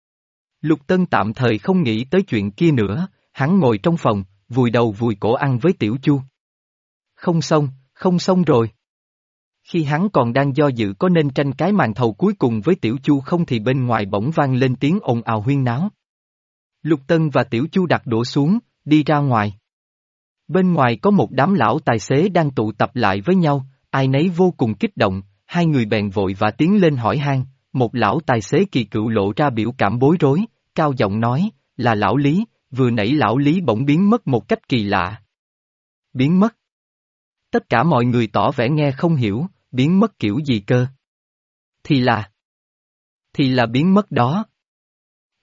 Speaker 1: Lục Tân tạm thời không nghĩ tới chuyện kia nữa, hắn ngồi trong phòng, vùi đầu vùi cổ ăn với Tiểu Chu. Không xong, không xong rồi. Khi hắn còn đang do dự có nên tranh cái màn thầu cuối cùng với Tiểu Chu không thì bên ngoài bỗng vang lên tiếng ồn ào huyên náo. Lục Tân và Tiểu Chu đặt đũa xuống, đi ra ngoài. Bên ngoài có một đám lão tài xế đang tụ tập lại với nhau, ai nấy vô cùng kích động, hai người bèn vội và tiến lên hỏi han, một lão tài xế kỳ cựu lộ ra biểu cảm bối rối, cao giọng nói, là lão Lý, vừa nãy lão Lý bỗng biến mất một cách kỳ lạ. Biến mất? Tất cả mọi người tỏ vẻ nghe không hiểu, biến mất kiểu gì cơ? Thì là... Thì là biến mất đó.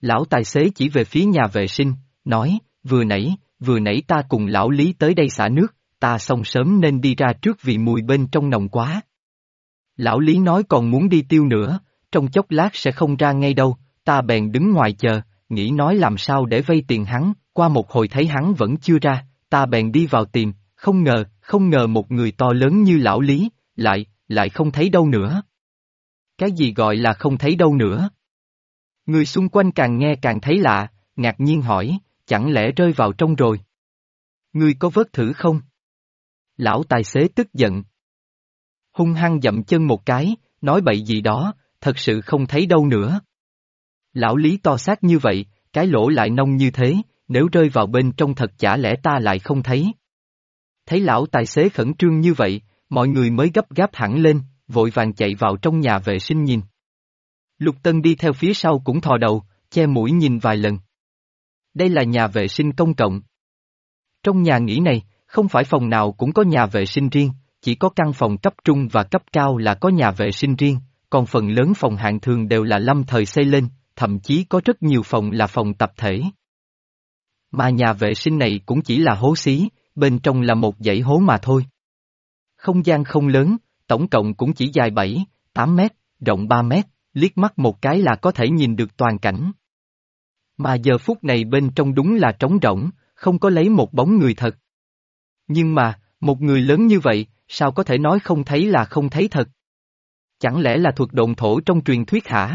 Speaker 1: Lão tài xế chỉ về phía nhà vệ sinh, nói, vừa nãy, vừa nãy ta cùng lão Lý tới đây xả nước, ta xong sớm nên đi ra trước vì mùi bên trong nồng quá. Lão Lý nói còn muốn đi tiêu nữa, trong chốc lát sẽ không ra ngay đâu, ta bèn đứng ngoài chờ, nghĩ nói làm sao để vay tiền hắn, qua một hồi thấy hắn vẫn chưa ra, ta bèn đi vào tìm, không ngờ, không ngờ một người to lớn như lão Lý, lại, lại không thấy đâu nữa. Cái gì gọi là không thấy đâu nữa? Người xung quanh càng nghe càng thấy lạ, ngạc nhiên hỏi, chẳng lẽ rơi vào trong rồi? Ngươi có vớt thử không? Lão tài xế tức giận. Hung hăng dậm chân một cái, nói bậy gì đó, thật sự không thấy đâu nữa. Lão Lý to xác như vậy, cái lỗ lại nông như thế, nếu rơi vào bên trong thật chả lẽ ta lại không thấy. Thấy lão tài xế khẩn trương như vậy, mọi người mới gấp gáp hẳn lên, vội vàng chạy vào trong nhà vệ sinh nhìn. Lục Tân đi theo phía sau cũng thò đầu, che mũi nhìn vài lần. Đây là nhà vệ sinh công cộng. Trong nhà nghỉ này, không phải phòng nào cũng có nhà vệ sinh riêng, chỉ có căn phòng cấp trung và cấp cao là có nhà vệ sinh riêng, còn phần lớn phòng hạng thường đều là lâm thời xây lên, thậm chí có rất nhiều phòng là phòng tập thể. Mà nhà vệ sinh này cũng chỉ là hố xí, bên trong là một dãy hố mà thôi. Không gian không lớn, tổng cộng cũng chỉ dài bảy, tám mét, rộng ba mét, liếc mắt một cái là có thể nhìn được toàn cảnh. Mà giờ phút này bên trong đúng là trống rỗng, không có lấy một bóng người thật. Nhưng mà, một người lớn như vậy, sao có thể nói không thấy là không thấy thật? Chẳng lẽ là thuật độn thổ trong truyền thuyết hả?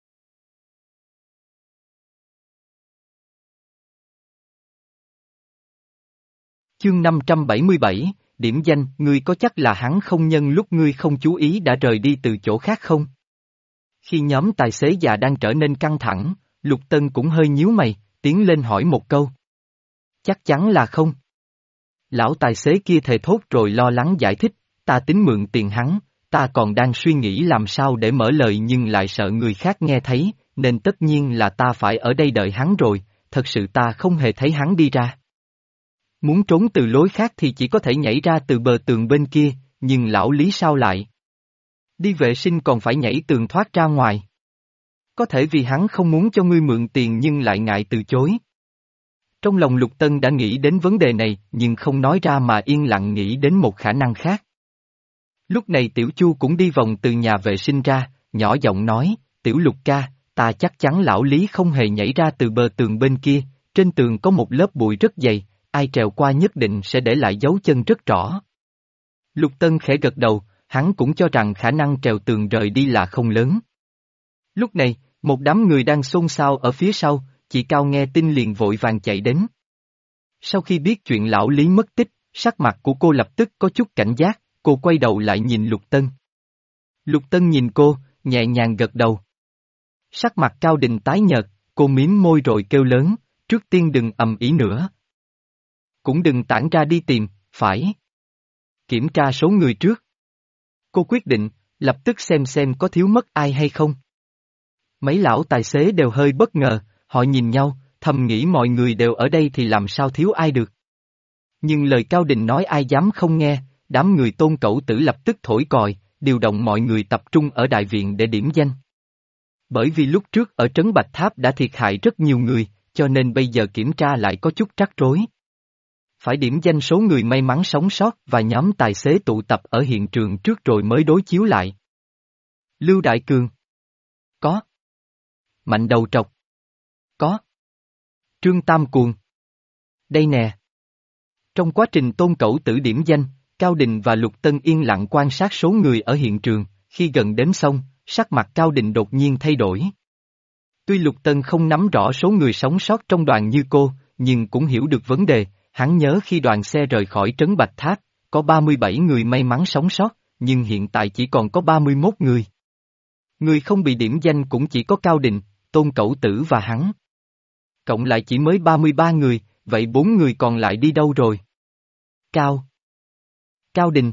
Speaker 1: Chương năm trăm bảy mươi bảy, điểm danh, ngươi có chắc là hắn không nhân lúc ngươi không chú ý đã rời đi từ chỗ khác không? Khi nhóm tài xế già đang trở nên căng thẳng, Lục Tân cũng hơi nhíu mày, tiến lên hỏi một câu. Chắc chắn là không. Lão tài xế kia thề thốt rồi lo lắng giải thích, ta tính mượn tiền hắn, ta còn đang suy nghĩ làm sao để mở lời nhưng lại sợ người khác nghe thấy, nên tất nhiên là ta phải ở đây đợi hắn rồi, thật sự ta không hề thấy hắn đi ra. Muốn trốn từ lối khác thì chỉ có thể nhảy ra từ bờ tường bên kia, nhưng lão Lý sao lại? Đi vệ sinh còn phải nhảy tường thoát ra ngoài. Có thể vì hắn không muốn cho ngươi mượn tiền nhưng lại ngại từ chối. Trong lòng Lục Tân đã nghĩ đến vấn đề này nhưng không nói ra mà yên lặng nghĩ đến một khả năng khác. Lúc này Tiểu Chu cũng đi vòng từ nhà vệ sinh ra, nhỏ giọng nói, Tiểu Lục ca, ta chắc chắn lão Lý không hề nhảy ra từ bờ tường bên kia, trên tường có một lớp bụi rất dày, ai trèo qua nhất định sẽ để lại dấu chân rất rõ. Lục Tân khẽ gật đầu, hắn cũng cho rằng khả năng trèo tường rời đi là không lớn. Lúc này, một đám người đang xôn xao ở phía sau, chị Cao nghe tin liền vội vàng chạy đến. Sau khi biết chuyện lão Lý mất tích, sắc mặt của cô lập tức có chút cảnh giác, cô quay đầu lại nhìn Lục Tân. Lục Tân nhìn cô, nhẹ nhàng gật đầu. Sắc mặt Cao Đình tái nhợt, cô miếm môi rồi kêu lớn, trước tiên đừng ầm ĩ nữa. Cũng đừng tản ra đi tìm, phải. Kiểm tra số người trước. Cô quyết định, lập tức xem xem có thiếu mất ai hay không. Mấy lão tài xế đều hơi bất ngờ, họ nhìn nhau, thầm nghĩ mọi người đều ở đây thì làm sao thiếu ai được. Nhưng lời Cao Đình nói ai dám không nghe, đám người Tôn Cẩu Tử lập tức thổi còi, điều động mọi người tập trung ở đại viện để điểm danh. Bởi vì lúc trước ở Trấn Bạch Tháp đã thiệt hại rất nhiều người, cho nên bây giờ kiểm tra lại có chút rắc rối. Phải điểm danh số người may mắn sống sót và nhóm tài xế tụ tập ở hiện trường trước rồi mới đối chiếu lại. Lưu Đại Cường. Có. Mạnh Đầu Trọc. Có. Trương Tam Cuồng. Đây nè. Trong quá trình Tôn Cẩu Tử điểm danh, Cao Đình và Lục Tân yên lặng quan sát số người ở hiện trường, khi gần đến xong, sắc mặt Cao Đình đột nhiên thay đổi. Tuy Lục Tân không nắm rõ số người sống sót trong đoàn như cô, nhưng cũng hiểu được vấn đề, hắn nhớ khi đoàn xe rời khỏi Trấn Bạch Tháp, có ba mươi bảy người may mắn sống sót, nhưng hiện tại chỉ còn có ba mươi mốt người. Người không bị điểm danh cũng chỉ có Cao Đình, Tôn Cẩu Tử và hắn. Cộng lại chỉ mới ba mươi ba người, vậy bốn người còn lại đi đâu rồi? Cao. Cao Đình.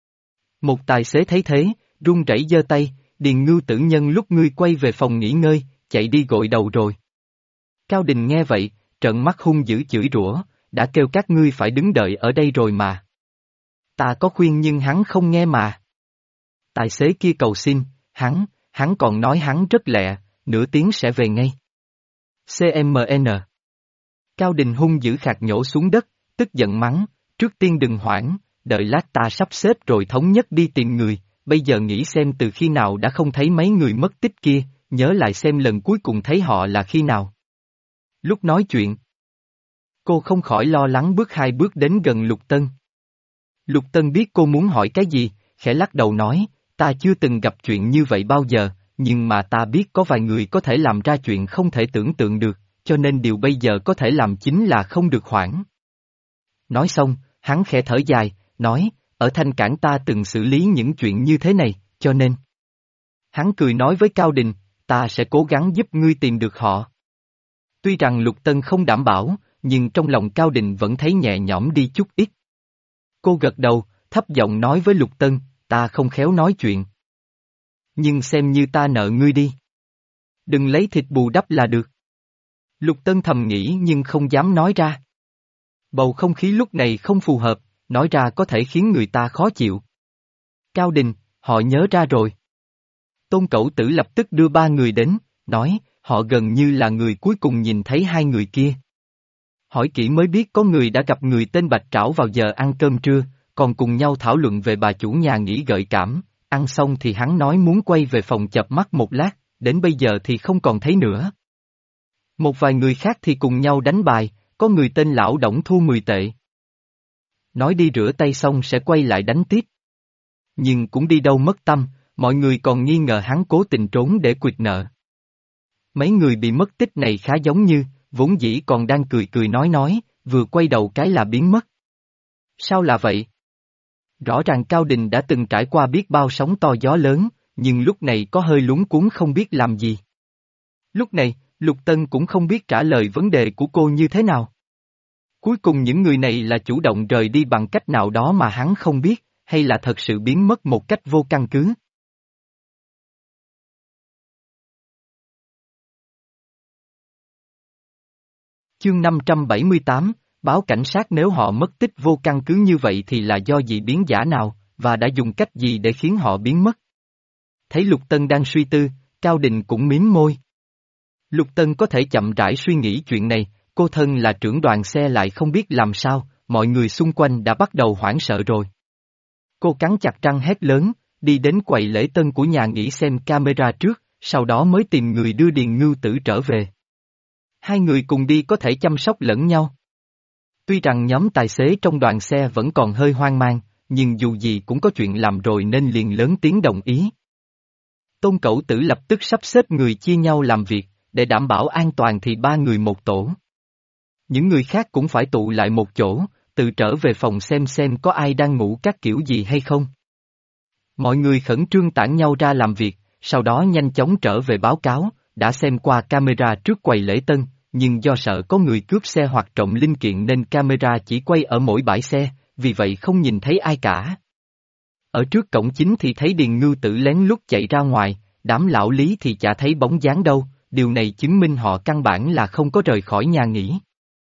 Speaker 1: Một tài xế thấy thế, run rẩy giơ tay, Điền Ngưu Tử nhân lúc ngươi quay về phòng nghỉ ngơi, chạy đi gội đầu rồi. Cao Đình nghe vậy, trợn mắt hung dữ chửi rủa, đã kêu các ngươi phải đứng đợi ở đây rồi mà. Ta có khuyên nhưng hắn không nghe mà. Tài xế kia cầu xin, hắn, hắn còn nói hắn rất lẹ, nửa tiếng sẽ về ngay. xê em en. Cao Đình hung dữ khạc nhổ xuống đất, tức giận mắng, trước tiên đừng hoảng, đợi lát ta sắp xếp rồi thống nhất đi tìm người, bây giờ nghĩ xem từ khi nào đã không thấy mấy người mất tích kia, nhớ lại xem lần cuối cùng thấy họ là khi nào. Lúc nói chuyện, cô không khỏi lo lắng bước hai bước đến gần Lục Tân. Lục Tân biết cô muốn hỏi cái gì, khẽ lắc đầu nói, ta chưa từng gặp chuyện như vậy bao giờ, nhưng mà ta biết có vài người có thể làm ra chuyện không thể tưởng tượng được, cho nên điều bây giờ có thể làm chính là không được hoảng. Nói xong, hắn khẽ thở dài, nói, ở Thanh Cảng ta từng xử lý những chuyện như thế này, cho nên. Hắn cười nói với Cao Đình, ta sẽ cố gắng giúp ngươi tìm được họ. Tuy rằng Lục Tân không đảm bảo, nhưng trong lòng Cao Đình vẫn thấy nhẹ nhõm đi chút ít. Cô gật đầu, thấp giọng nói với Lục Tân, ta không khéo nói chuyện. Nhưng xem như ta nợ ngươi đi. Đừng lấy thịt bù đắp là được. Lục Tân thầm nghĩ nhưng không dám nói ra. Bầu không khí lúc này không phù hợp, nói ra có thể khiến người ta khó chịu. Cao Đình, họ nhớ ra rồi. Tôn Cẩu Tử lập tức đưa ba người đến, nói, họ gần như là người cuối cùng nhìn thấy hai người kia. Hỏi kỹ mới biết có người đã gặp người tên Bạch Trảo vào giờ ăn cơm trưa, còn cùng nhau thảo luận về bà chủ nhà nghỉ gợi cảm, ăn xong thì hắn nói muốn quay về phòng chợp mắt một lát, đến bây giờ thì không còn thấy nữa. Một vài người khác thì cùng nhau đánh bài, có người tên Lão Đổng thu mười tệ. Nói đi rửa tay xong sẽ quay lại đánh tiếp. Nhưng cũng đi đâu mất tâm, mọi người còn nghi ngờ hắn cố tình trốn để quỵt nợ. Mấy người bị mất tích này khá giống như, vốn dĩ còn đang cười cười nói nói, vừa quay đầu cái là biến mất. Sao là vậy? Rõ ràng Cao Đình đã từng trải qua biết bao sóng to gió lớn, nhưng lúc này có hơi lúng cuống không biết làm gì. Lúc này, Lục Tân cũng không biết trả lời vấn đề của cô như thế nào. Cuối cùng những người này là chủ động rời đi bằng cách nào đó mà hắn không biết, hay là thật sự biến mất một cách vô căn cứ. Chương năm trăm bảy mươi tám, báo cảnh sát nếu họ mất tích vô căn cứ như vậy thì là do gì biến giả nào, và đã dùng cách gì để khiến họ biến mất. Thấy Lục Tân đang suy tư, Cao Đình cũng mím môi. Lục Tân có thể chậm rãi suy nghĩ chuyện này, cô thân là trưởng đoàn xe lại không biết làm sao, mọi người xung quanh đã bắt đầu hoảng sợ rồi. Cô cắn chặt răng hét lớn, đi đến quầy lễ tân của nhà nghỉ xem camera trước, sau đó mới tìm người đưa Điền Ngưu Tử trở về. Hai người cùng đi có thể chăm sóc lẫn nhau. Tuy rằng nhóm tài xế trong đoàn xe vẫn còn hơi hoang mang, nhưng dù gì cũng có chuyện làm rồi nên liền lớn tiếng đồng ý. Tôn Cẩu Tử lập tức sắp xếp người chia nhau làm việc, để đảm bảo an toàn thì ba người một tổ. Những người khác cũng phải tụ lại một chỗ, tự trở về phòng xem xem có ai đang ngủ các kiểu gì hay không. Mọi người khẩn trương tản nhau ra làm việc, sau đó nhanh chóng trở về báo cáo, đã xem qua camera trước quầy lễ tân, nhưng do sợ có người cướp xe hoặc trộm linh kiện nên camera chỉ quay ở mỗi bãi xe, vì vậy không nhìn thấy ai cả. Ở trước cổng chính thì thấy Điền Ngưu Tử lén lút chạy ra ngoài, đám lão Lý thì chả thấy bóng dáng đâu, điều này chứng minh họ căn bản là không có rời khỏi nhà nghỉ.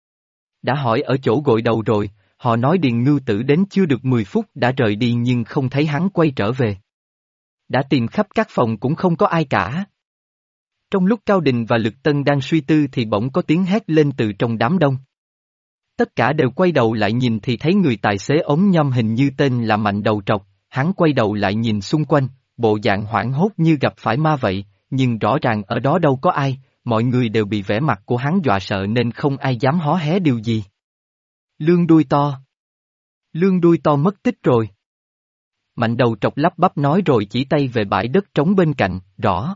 Speaker 1: Đã hỏi ở chỗ gội đầu rồi, họ nói Điền Ngưu Tử đến chưa được mười phút đã rời đi nhưng không thấy hắn quay trở về. Đã tìm khắp các phòng cũng không có ai cả. Trong lúc Cao Đình và Lực Tân đang suy tư thì bỗng có tiếng hét lên từ trong đám đông. Tất cả đều quay đầu lại nhìn thì thấy người tài xế ống nhom hình như tên là Mạnh Đầu Trọc, hắn quay đầu lại nhìn xung quanh, bộ dạng hoảng hốt như gặp phải ma vậy, nhưng rõ ràng ở đó đâu có ai, mọi người đều bị vẻ mặt của hắn dọa sợ nên không ai dám hó hé điều gì. Lương đuôi to. Lương đuôi to mất tích rồi. Mạnh Đầu Trọc lắp bắp nói rồi chỉ tay về bãi đất trống bên cạnh, rõ.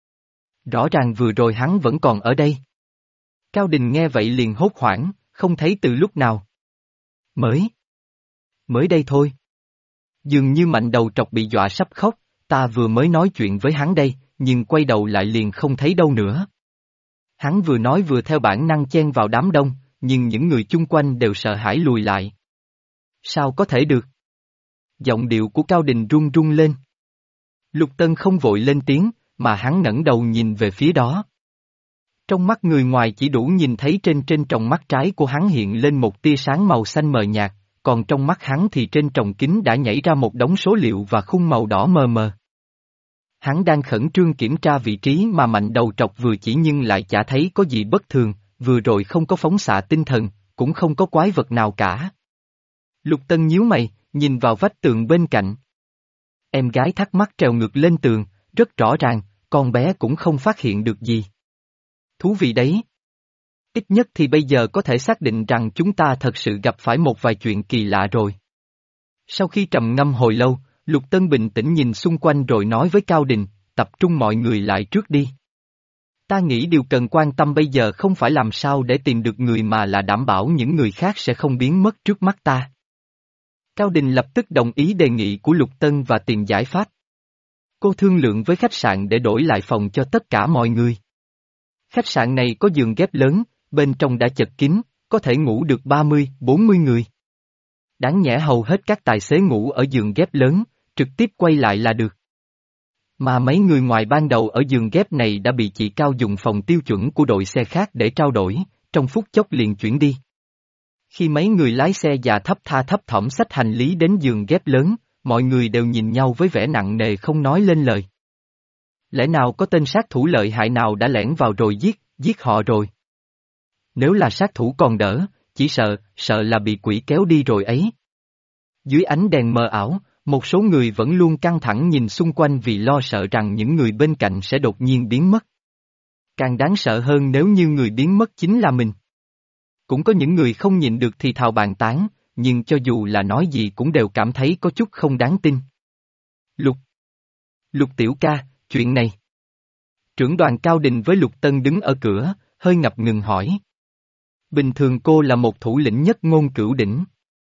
Speaker 1: Rõ ràng vừa rồi hắn vẫn còn ở đây. Cao Đình nghe vậy liền hốt hoảng, không thấy từ lúc nào. Mới. Mới đây thôi. Dường như Mạnh Đầu Trọc bị dọa sắp khóc, ta vừa mới nói chuyện với hắn đây, nhưng quay đầu lại liền không thấy đâu nữa. Hắn vừa nói vừa theo bản năng chen vào đám đông, nhưng những người chung quanh đều sợ hãi lùi lại. Sao có thể được? Giọng điệu của Cao Đình run run lên. Lục Tân không vội lên tiếng, mà hắn ngẩng đầu nhìn về phía đó. Trong mắt người ngoài chỉ đủ nhìn thấy trên trên tròng mắt trái của hắn hiện lên một tia sáng màu xanh mờ nhạt, còn trong mắt hắn thì trên tròng kính đã nhảy ra một đống số liệu và khung màu đỏ mờ mờ. Hắn đang khẩn trương kiểm tra vị trí mà Mạnh đầu trọc vừa chỉ nhưng lại chả thấy có gì bất thường, vừa rồi không có phóng xạ tinh thần, cũng không có quái vật nào cả. Lục Tân nhíu mày, nhìn vào vách tường bên cạnh. Em gái thắc mắc trèo ngược lên tường, rất rõ ràng, con bé cũng không phát hiện được gì. Thú vị đấy. Ít nhất thì bây giờ có thể xác định rằng chúng ta thật sự gặp phải một vài chuyện kỳ lạ rồi. Sau khi trầm ngâm hồi lâu, Lục Tân bình tĩnh nhìn xung quanh rồi nói với Cao Đình, tập trung mọi người lại trước đi. Ta nghĩ điều cần quan tâm bây giờ không phải làm sao để tìm được người mà là đảm bảo những người khác sẽ không biến mất trước mắt ta. Cao Đình lập tức đồng ý đề nghị của Lục Tân và tìm giải pháp. Cô thương lượng với khách sạn để đổi lại phòng cho tất cả mọi người. Khách sạn này có giường ghép lớn, bên trong đã chật kín, có thể ngủ được ba mươi, bốn mươi người. Đáng nhẽ hầu hết các tài xế ngủ ở giường ghép lớn, trực tiếp quay lại là được. Mà mấy người ngoài ban đầu ở giường ghép này đã bị chị Cao dùng phòng tiêu chuẩn của đội xe khác để trao đổi, trong phút chốc liền chuyển đi. Khi mấy người lái xe già thấp tha thấp thỏm xách hành lý đến giường ghép lớn, mọi người đều nhìn nhau với vẻ nặng nề không nói lên lời. Lẽ nào có tên sát thủ lợi hại nào đã lẻn vào rồi giết, giết họ rồi? Nếu là sát thủ còn đỡ, chỉ sợ, sợ là bị quỷ kéo đi rồi ấy. Dưới ánh đèn mờ ảo, một số người vẫn luôn căng thẳng nhìn xung quanh vì lo sợ rằng những người bên cạnh sẽ đột nhiên biến mất. Càng đáng sợ hơn nếu như người biến mất chính là mình. Cũng có những người không nhịn được thì thào bàn tán, nhưng cho dù là nói gì cũng đều cảm thấy có chút không đáng tin. Lục. Lục tiểu ca, chuyện này. Trưởng đoàn Cao Đình với Lục Tân đứng ở cửa, hơi ngập ngừng hỏi. Bình thường cô là một thủ lĩnh nhất ngôn cửu đỉnh.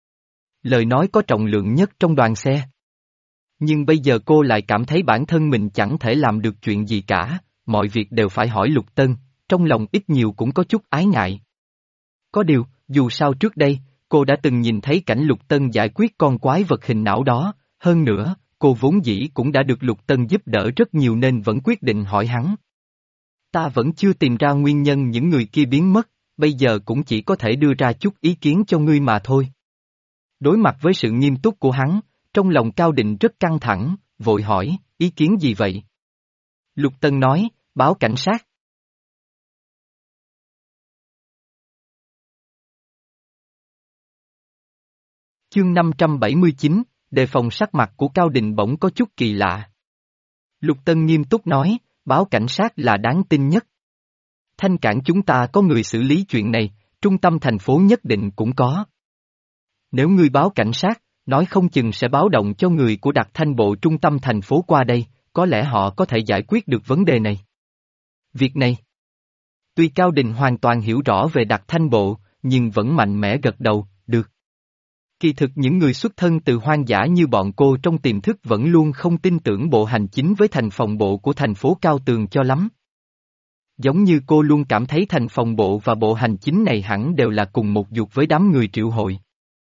Speaker 1: Lời nói có trọng lượng nhất trong đoàn xe. Nhưng bây giờ cô lại cảm thấy bản thân mình chẳng thể làm được chuyện gì cả, mọi việc đều phải hỏi Lục Tân, trong lòng ít nhiều cũng có chút ái ngại. Có điều, dù sao trước đây, cô đã từng nhìn thấy cảnh Lục Tân giải quyết con quái vật hình não đó, hơn nữa, cô vốn dĩ cũng đã được Lục Tân giúp đỡ rất nhiều nên vẫn quyết định hỏi hắn. Ta vẫn chưa tìm ra nguyên nhân những người kia biến mất, bây giờ cũng chỉ có thể đưa ra chút ý kiến cho ngươi mà thôi. Đối mặt với sự nghiêm túc của hắn, trong lòng Cao Định rất căng thẳng, vội hỏi, ý kiến gì vậy? Lục Tân nói, báo cảnh sát. Chương năm trăm bảy mươi chín, đề phòng sắc mặt của Cao Định bỗng có chút kỳ lạ. Lục Tân nghiêm túc nói, báo cảnh sát là đáng tin nhất. Thanh Cảng chúng ta có người xử lý chuyện này, trung tâm thành phố nhất định cũng có. Nếu ngươi báo cảnh sát, nói không chừng sẽ báo động cho người của đặc thanh bộ trung tâm thành phố qua đây, có lẽ họ có thể giải quyết được vấn đề này. Việc này. Tuy Cao Đình hoàn toàn hiểu rõ về đặc thanh bộ, nhưng vẫn mạnh mẽ gật đầu, được. Kỳ thực những người xuất thân từ hoang dã như bọn cô trong tiềm thức vẫn luôn không tin tưởng bộ hành chính với thành phòng bộ của thành phố Cao Tường cho lắm. Giống như cô luôn cảm thấy thành phòng bộ và bộ hành chính này hẳn đều là cùng một dục với đám người triệu hội.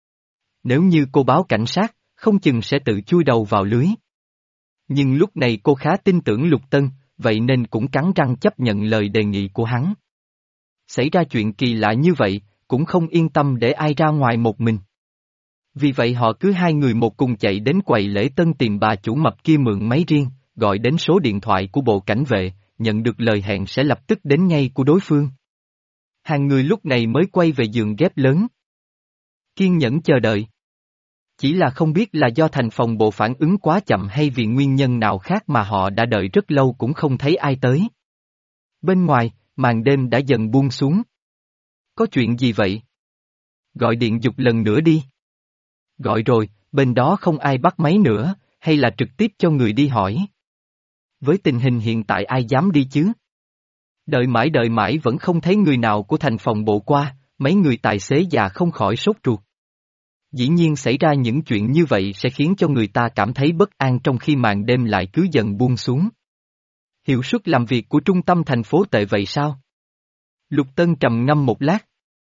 Speaker 1: Nếu như cô báo cảnh sát, không chừng sẽ tự chui đầu vào lưới. Nhưng lúc này cô khá tin tưởng Lục Tân, vậy nên cũng cắn răng chấp nhận lời đề nghị của hắn. Xảy ra chuyện kỳ lạ như vậy, cũng không yên tâm để ai ra ngoài một mình. Vì vậy họ cứ hai người một cùng chạy đến quầy lễ tân tìm bà chủ mập kia mượn máy riêng, gọi đến số điện thoại của bộ cảnh vệ, nhận được lời hẹn sẽ lập tức đến ngay của đối phương. Hàng người lúc này mới quay về giường ghép lớn. Kiên nhẫn chờ đợi. Chỉ là không biết là do thành phòng bộ phản ứng quá chậm hay vì nguyên nhân nào khác mà họ đã đợi rất lâu cũng không thấy ai tới. Bên ngoài, màn đêm đã dần buông xuống. Có chuyện gì vậy? Gọi điện giục lần nữa đi. Gọi rồi, bên đó không ai bắt máy nữa, hay là trực tiếp cho người đi hỏi. Với tình hình hiện tại ai dám đi chứ? Đợi mãi đợi mãi vẫn không thấy người nào của thành phòng bộ qua, mấy người tài xế già không khỏi sốt ruột. Dĩ nhiên xảy ra những chuyện như vậy sẽ khiến cho người ta cảm thấy bất an trong khi màn đêm lại cứ dần buông xuống. Hiệu suất làm việc của trung tâm thành phố tệ vậy sao? Lục Tân trầm ngâm một lát.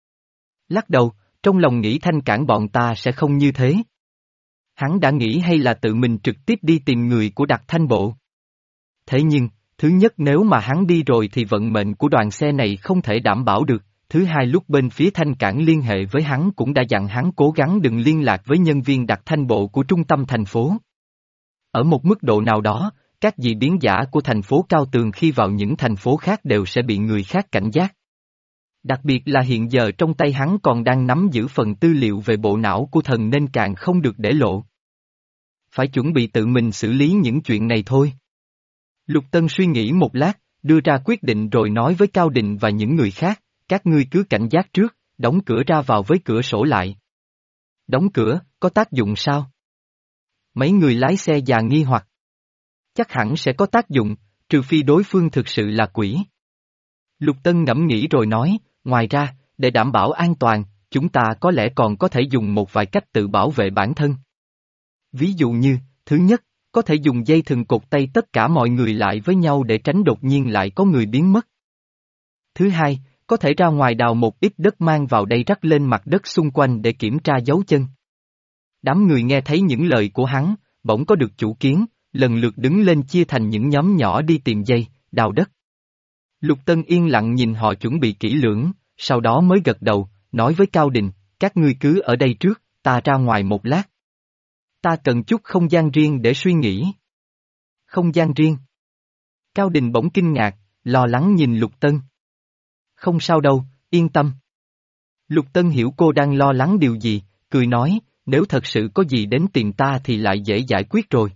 Speaker 1: Lắc đầu, trong lòng nghĩ Thanh Cảng bọn ta sẽ không như thế. Hắn đã nghĩ hay là tự mình trực tiếp đi tìm người của đặc thanh bộ. Thế nhưng, thứ nhất nếu mà hắn đi rồi thì vận mệnh của đoàn xe này không thể đảm bảo được, thứ hai lúc bên phía Thanh Cảng liên hệ với hắn cũng đã dặn hắn cố gắng đừng liên lạc với nhân viên đặc thanh bộ của trung tâm thành phố. Ở một mức độ nào đó, các dị biến giả của thành phố Cao Tường khi vào những thành phố khác đều sẽ bị người khác cảnh giác. Đặc biệt là hiện giờ trong tay hắn còn đang nắm giữ phần tư liệu về bộ não của thần nên càng không được để lộ. Phải chuẩn bị tự mình xử lý những chuyện này thôi. Lục Tân suy nghĩ một lát, đưa ra quyết định rồi nói với Cao Định và những người khác, các ngươi cứ cảnh giác trước, đóng cửa ra vào với cửa sổ lại. Đóng cửa, có tác dụng sao? Mấy người lái xe già nghi hoặc. Chắc hẳn sẽ có tác dụng, trừ phi đối phương thực sự là quỷ. Lục Tân ngẫm nghĩ rồi nói, ngoài ra, để đảm bảo an toàn, chúng ta có lẽ còn có thể dùng một vài cách tự bảo vệ bản thân. Ví dụ như, thứ nhất, có thể dùng dây thừng cột tay tất cả mọi người lại với nhau để tránh đột nhiên lại có người biến mất. Thứ hai, có thể ra ngoài đào một ít đất mang vào đây rắc lên mặt đất xung quanh để kiểm tra dấu chân. Đám người nghe thấy những lời của hắn, bỗng có được chủ kiến, lần lượt đứng lên chia thành những nhóm nhỏ đi tìm dây, đào đất. Lục Tân yên lặng nhìn họ chuẩn bị kỹ lưỡng, sau đó mới gật đầu, nói với Cao Đình, các ngươi cứ ở đây trước, ta ra ngoài một lát. Ta cần chút không gian riêng để suy nghĩ. Không gian riêng. Cao Đình bỗng kinh ngạc, lo lắng nhìn Lục Tân. Không sao đâu, yên tâm. Lục Tân hiểu cô đang lo lắng điều gì, cười nói, nếu thật sự có gì đến tìm ta thì lại dễ giải quyết rồi.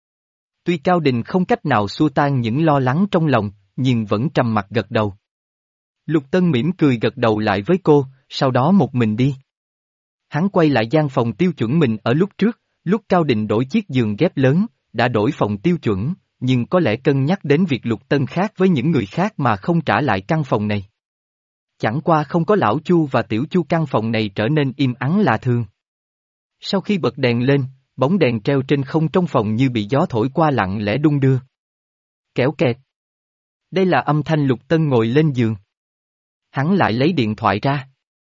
Speaker 1: Tuy Cao Đình không cách nào xua tan những lo lắng trong lòng, nhưng vẫn trầm mặc gật đầu. Lục Tân mỉm cười gật đầu lại với cô, sau đó một mình đi. Hắn quay lại gian phòng tiêu chuẩn mình ở lúc trước, lúc Cao Đình đổi chiếc giường ghép lớn, đã đổi phòng tiêu chuẩn, nhưng có lẽ cân nhắc đến việc Lục Tân khác với những người khác mà không trả lại căn phòng này. Chẳng qua không có lão Chu và tiểu Chu căn phòng này trở nên im ắng lạ thường. Sau khi bật đèn lên, bóng đèn treo trên không trong phòng như bị gió thổi qua lặng lẽ đung đưa. Kéo kẹt. Đây là âm thanh Lục Tân ngồi lên giường. Hắn lại lấy điện thoại ra.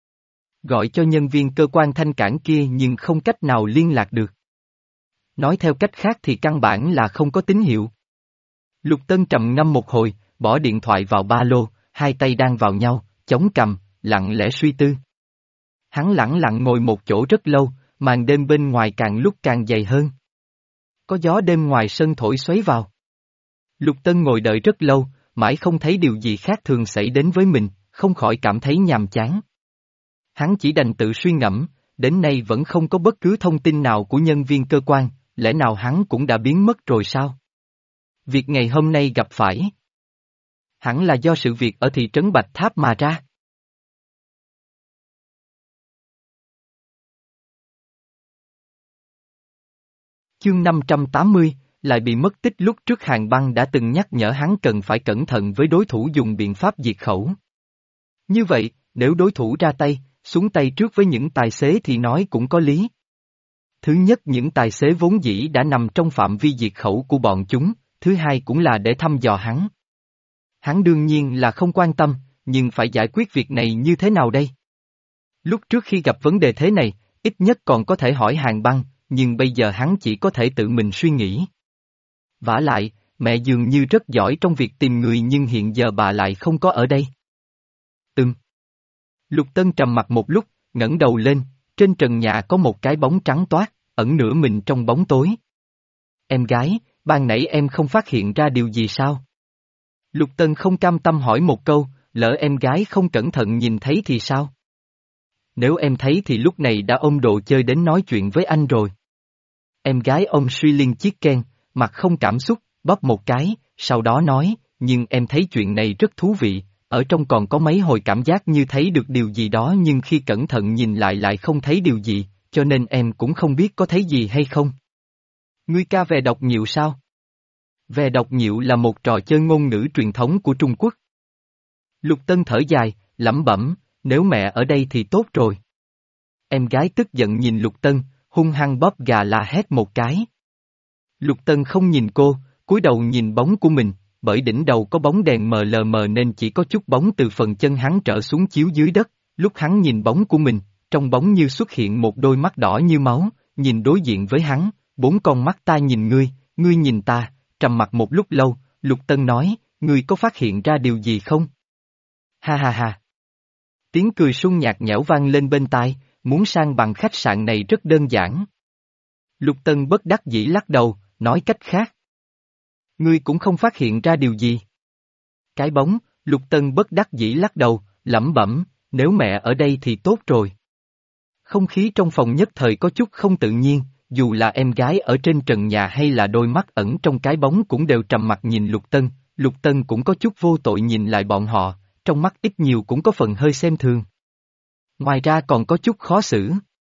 Speaker 1: Gọi cho nhân viên cơ quan thanh cảng kia nhưng không cách nào liên lạc được. Nói theo cách khác thì căn bản là không có tín hiệu. Lục Tân trầm ngâm một hồi, bỏ điện thoại vào ba lô, hai tay đang vào nhau, chống cằm, lặng lẽ suy tư. Hắn lẳng lặng ngồi một chỗ rất lâu, màn đêm bên ngoài càng lúc càng dày hơn. Có gió đêm ngoài sân thổi xoáy vào. Lục Tân ngồi đợi rất lâu, mãi không thấy điều gì khác thường xảy đến với mình, không khỏi cảm thấy nhàm chán. Hắn chỉ đành tự suy ngẫm, đến nay vẫn không có bất cứ thông tin nào của nhân viên cơ quan, lẽ nào hắn cũng đã biến mất rồi sao? Việc ngày hôm nay gặp phải hẳn là do sự việc ở thị trấn Bạch Tháp mà ra. Chương năm trăm tám mươi, lại bị mất tích lúc trước Hàn Băng đã từng nhắc nhở hắn cần phải cẩn thận với đối thủ dùng biện pháp diệt khẩu. Như vậy, nếu đối thủ ra tay, xuống tay trước với những tài xế thì nói cũng có lý. Thứ nhất, những tài xế vốn dĩ đã nằm trong phạm vi diệt khẩu của bọn chúng, thứ hai cũng là để thăm dò hắn. Hắn đương nhiên là không quan tâm, nhưng phải giải quyết việc này như thế nào đây? Lúc trước khi gặp vấn đề thế này, ít nhất còn có thể hỏi Hàn Băng, nhưng bây giờ hắn chỉ có thể tự mình suy nghĩ. Vả lại, mẹ dường như rất giỏi trong việc tìm người nhưng hiện giờ bà lại không có ở đây. Ừm. Lục Tân trầm mặt một lúc, ngẩng đầu lên, trên trần nhà có một cái bóng trắng toát, ẩn nửa mình trong bóng tối. Em gái, ban nãy em không phát hiện ra điều gì sao? Lục Tân không cam tâm hỏi một câu, lỡ em gái không cẩn thận nhìn thấy thì sao? Nếu em thấy thì lúc này đã ôm đồ chơi đến nói chuyện với anh rồi. Em gái ôm suy liên chiếc ken, mặt không cảm xúc, bóp một cái, sau đó nói, nhưng em thấy chuyện này rất thú vị, ở trong còn có mấy hồi cảm giác như thấy được điều gì đó nhưng khi cẩn thận nhìn lại lại không thấy điều gì, cho nên em cũng không biết có thấy gì hay không. Ngươi ca về độc nhiệu sao? Về độc nhiệu là một trò chơi ngôn ngữ truyền thống của Trung Quốc. Lục Tân thở dài, lẩm bẩm, nếu mẹ ở đây thì tốt rồi. Em gái tức giận nhìn Lục Tân, hung hăng bóp gà la hét một cái. Lục Tân không nhìn cô, cúi đầu nhìn bóng của mình, bởi đỉnh đầu có bóng đèn mờ lờ mờ nên chỉ có chút bóng từ phần chân hắn trở xuống chiếu dưới đất, lúc hắn nhìn bóng của mình, trong bóng như xuất hiện một đôi mắt đỏ như máu, nhìn đối diện với hắn, bốn con mắt ta nhìn ngươi, ngươi nhìn ta, trầm mặc một lúc lâu, Lục Tân nói, ngươi có phát hiện ra điều gì không? Ha ha ha. Tiếng cười sung nhạt nhẽo vang lên bên tai, muốn sang bằng khách sạn này rất đơn giản. Lục Tân bất đắc dĩ lắc đầu, nói cách khác. Ngươi cũng không phát hiện ra điều gì. Cái bóng, Lục Tân bất đắc dĩ lắc đầu, lẩm bẩm, nếu mẹ ở đây thì tốt rồi. Không khí trong phòng nhất thời có chút không tự nhiên, dù là em gái ở trên trần nhà hay là đôi mắt ẩn trong cái bóng cũng đều trầm mặt nhìn Lục Tân, Lục Tân cũng có chút vô tội nhìn lại bọn họ, trong mắt ít nhiều cũng có phần hơi xem thường. Ngoài ra còn có chút khó xử.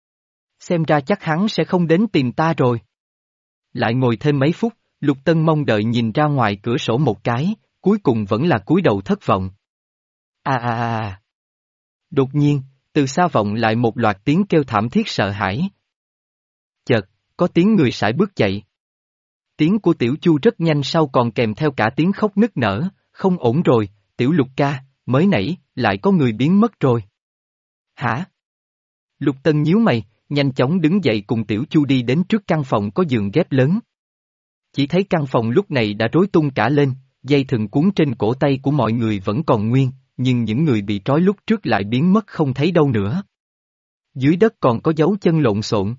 Speaker 1: Xem ra chắc hắn sẽ không đến tìm ta rồi. Lại ngồi thêm mấy phút, Lục Tân mong đợi nhìn ra ngoài cửa sổ một cái, cuối cùng vẫn là cúi đầu thất vọng. À à à à. Đột nhiên, từ xa vọng lại một loạt tiếng kêu thảm thiết sợ hãi. Chợt, có tiếng người sải bước chạy. Tiếng của Tiểu Chu rất nhanh sau còn kèm theo cả tiếng khóc nức nở, không ổn rồi, Tiểu Lục ca, mới nãy, lại có người biến mất rồi. Hả? Lục Tân nhíu mày, nhanh chóng đứng dậy cùng Tiểu Chu đi đến trước căn phòng có giường ghép lớn. Chỉ thấy căn phòng lúc này đã rối tung cả lên, dây thừng cuốn trên cổ tay của mọi người vẫn còn nguyên, nhưng những người bị trói lúc trước lại biến mất không thấy đâu nữa. Dưới đất còn có dấu chân lộn xộn.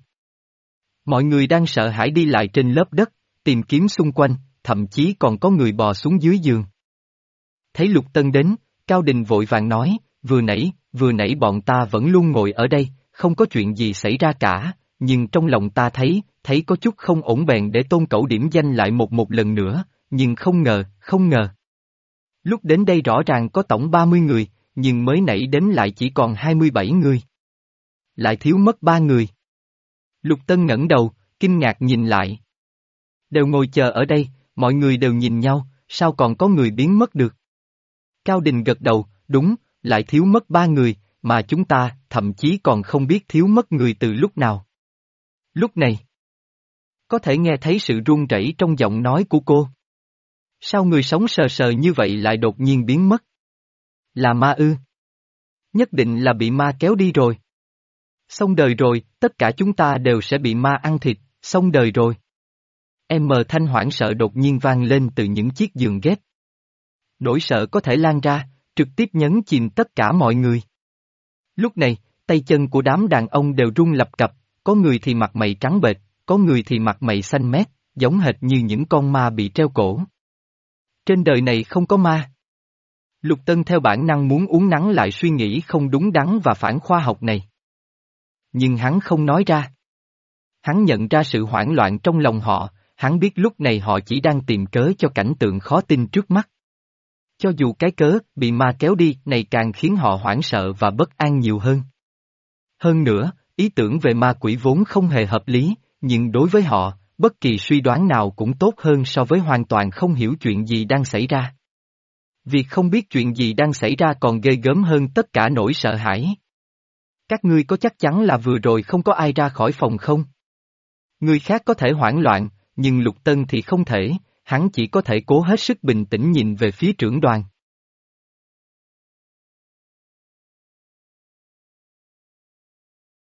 Speaker 1: Mọi người đang sợ hãi đi lại trên lớp đất, tìm kiếm xung quanh, thậm chí còn có người bò xuống dưới giường. Thấy Lục Tân đến, Cao Đình vội vàng nói, vừa nãy, vừa nãy bọn ta vẫn luôn ngồi ở đây, không có chuyện gì xảy ra cả, nhưng trong lòng ta thấy, thấy có chút không ổn bèn để Tôn Cẩu điểm danh lại một một lần nữa, nhưng không ngờ, không ngờ. Lúc đến đây rõ ràng có tổng ba mươi người, nhưng mới nãy đếm lại chỉ còn hai mươi bảy người. Lại thiếu mất ba người. Lục Tân ngẩng đầu, kinh ngạc nhìn lại. Đều ngồi chờ ở đây, mọi người đều nhìn nhau, sao còn có người biến mất được? Cao Đình gật đầu, đúng, lại thiếu mất ba người, mà chúng ta thậm chí còn không biết thiếu mất người từ lúc nào. Lúc này, có thể nghe thấy sự run rẩy trong giọng nói của cô. Sao người sống sờ sờ như vậy lại đột nhiên biến mất? Là ma ư? Nhất định là bị ma kéo đi rồi. Xong đời rồi, tất cả chúng ta đều sẽ bị ma ăn thịt, xong đời rồi. Em mờ thanh hoảng sợ đột nhiên vang lên từ những chiếc giường ghép. Nỗi sợ có thể lan ra, trực tiếp nhấn chìm tất cả mọi người. Lúc này, tay chân của đám đàn ông đều run lập cập, có người thì mặt mày trắng bệch, có người thì mặt mày xanh mét, giống hệt như những con ma bị treo cổ. Trên đời này không có ma. Lục Tân theo bản năng muốn uốn nắn lại suy nghĩ không đúng đắn và phản khoa học này. Nhưng hắn không nói ra. Hắn nhận ra sự hoảng loạn trong lòng họ, hắn biết lúc này họ chỉ đang tìm cớ cho cảnh tượng khó tin trước mắt. Cho dù cái cớ bị ma kéo đi này càng khiến họ hoảng sợ và bất an nhiều hơn. Hơn nữa, ý tưởng về ma quỷ vốn không hề hợp lý, nhưng đối với họ, bất kỳ suy đoán nào cũng tốt hơn so với hoàn toàn không hiểu chuyện gì đang xảy ra. Việc không biết chuyện gì đang xảy ra còn ghê gớm hơn tất cả nỗi sợ hãi. Các ngươi có chắc chắn là vừa rồi không có ai ra khỏi phòng không? Người khác có thể hoảng loạn, nhưng Lục Tân thì không thể, hắn chỉ có thể cố hết sức bình tĩnh nhìn về phía trưởng đoàn.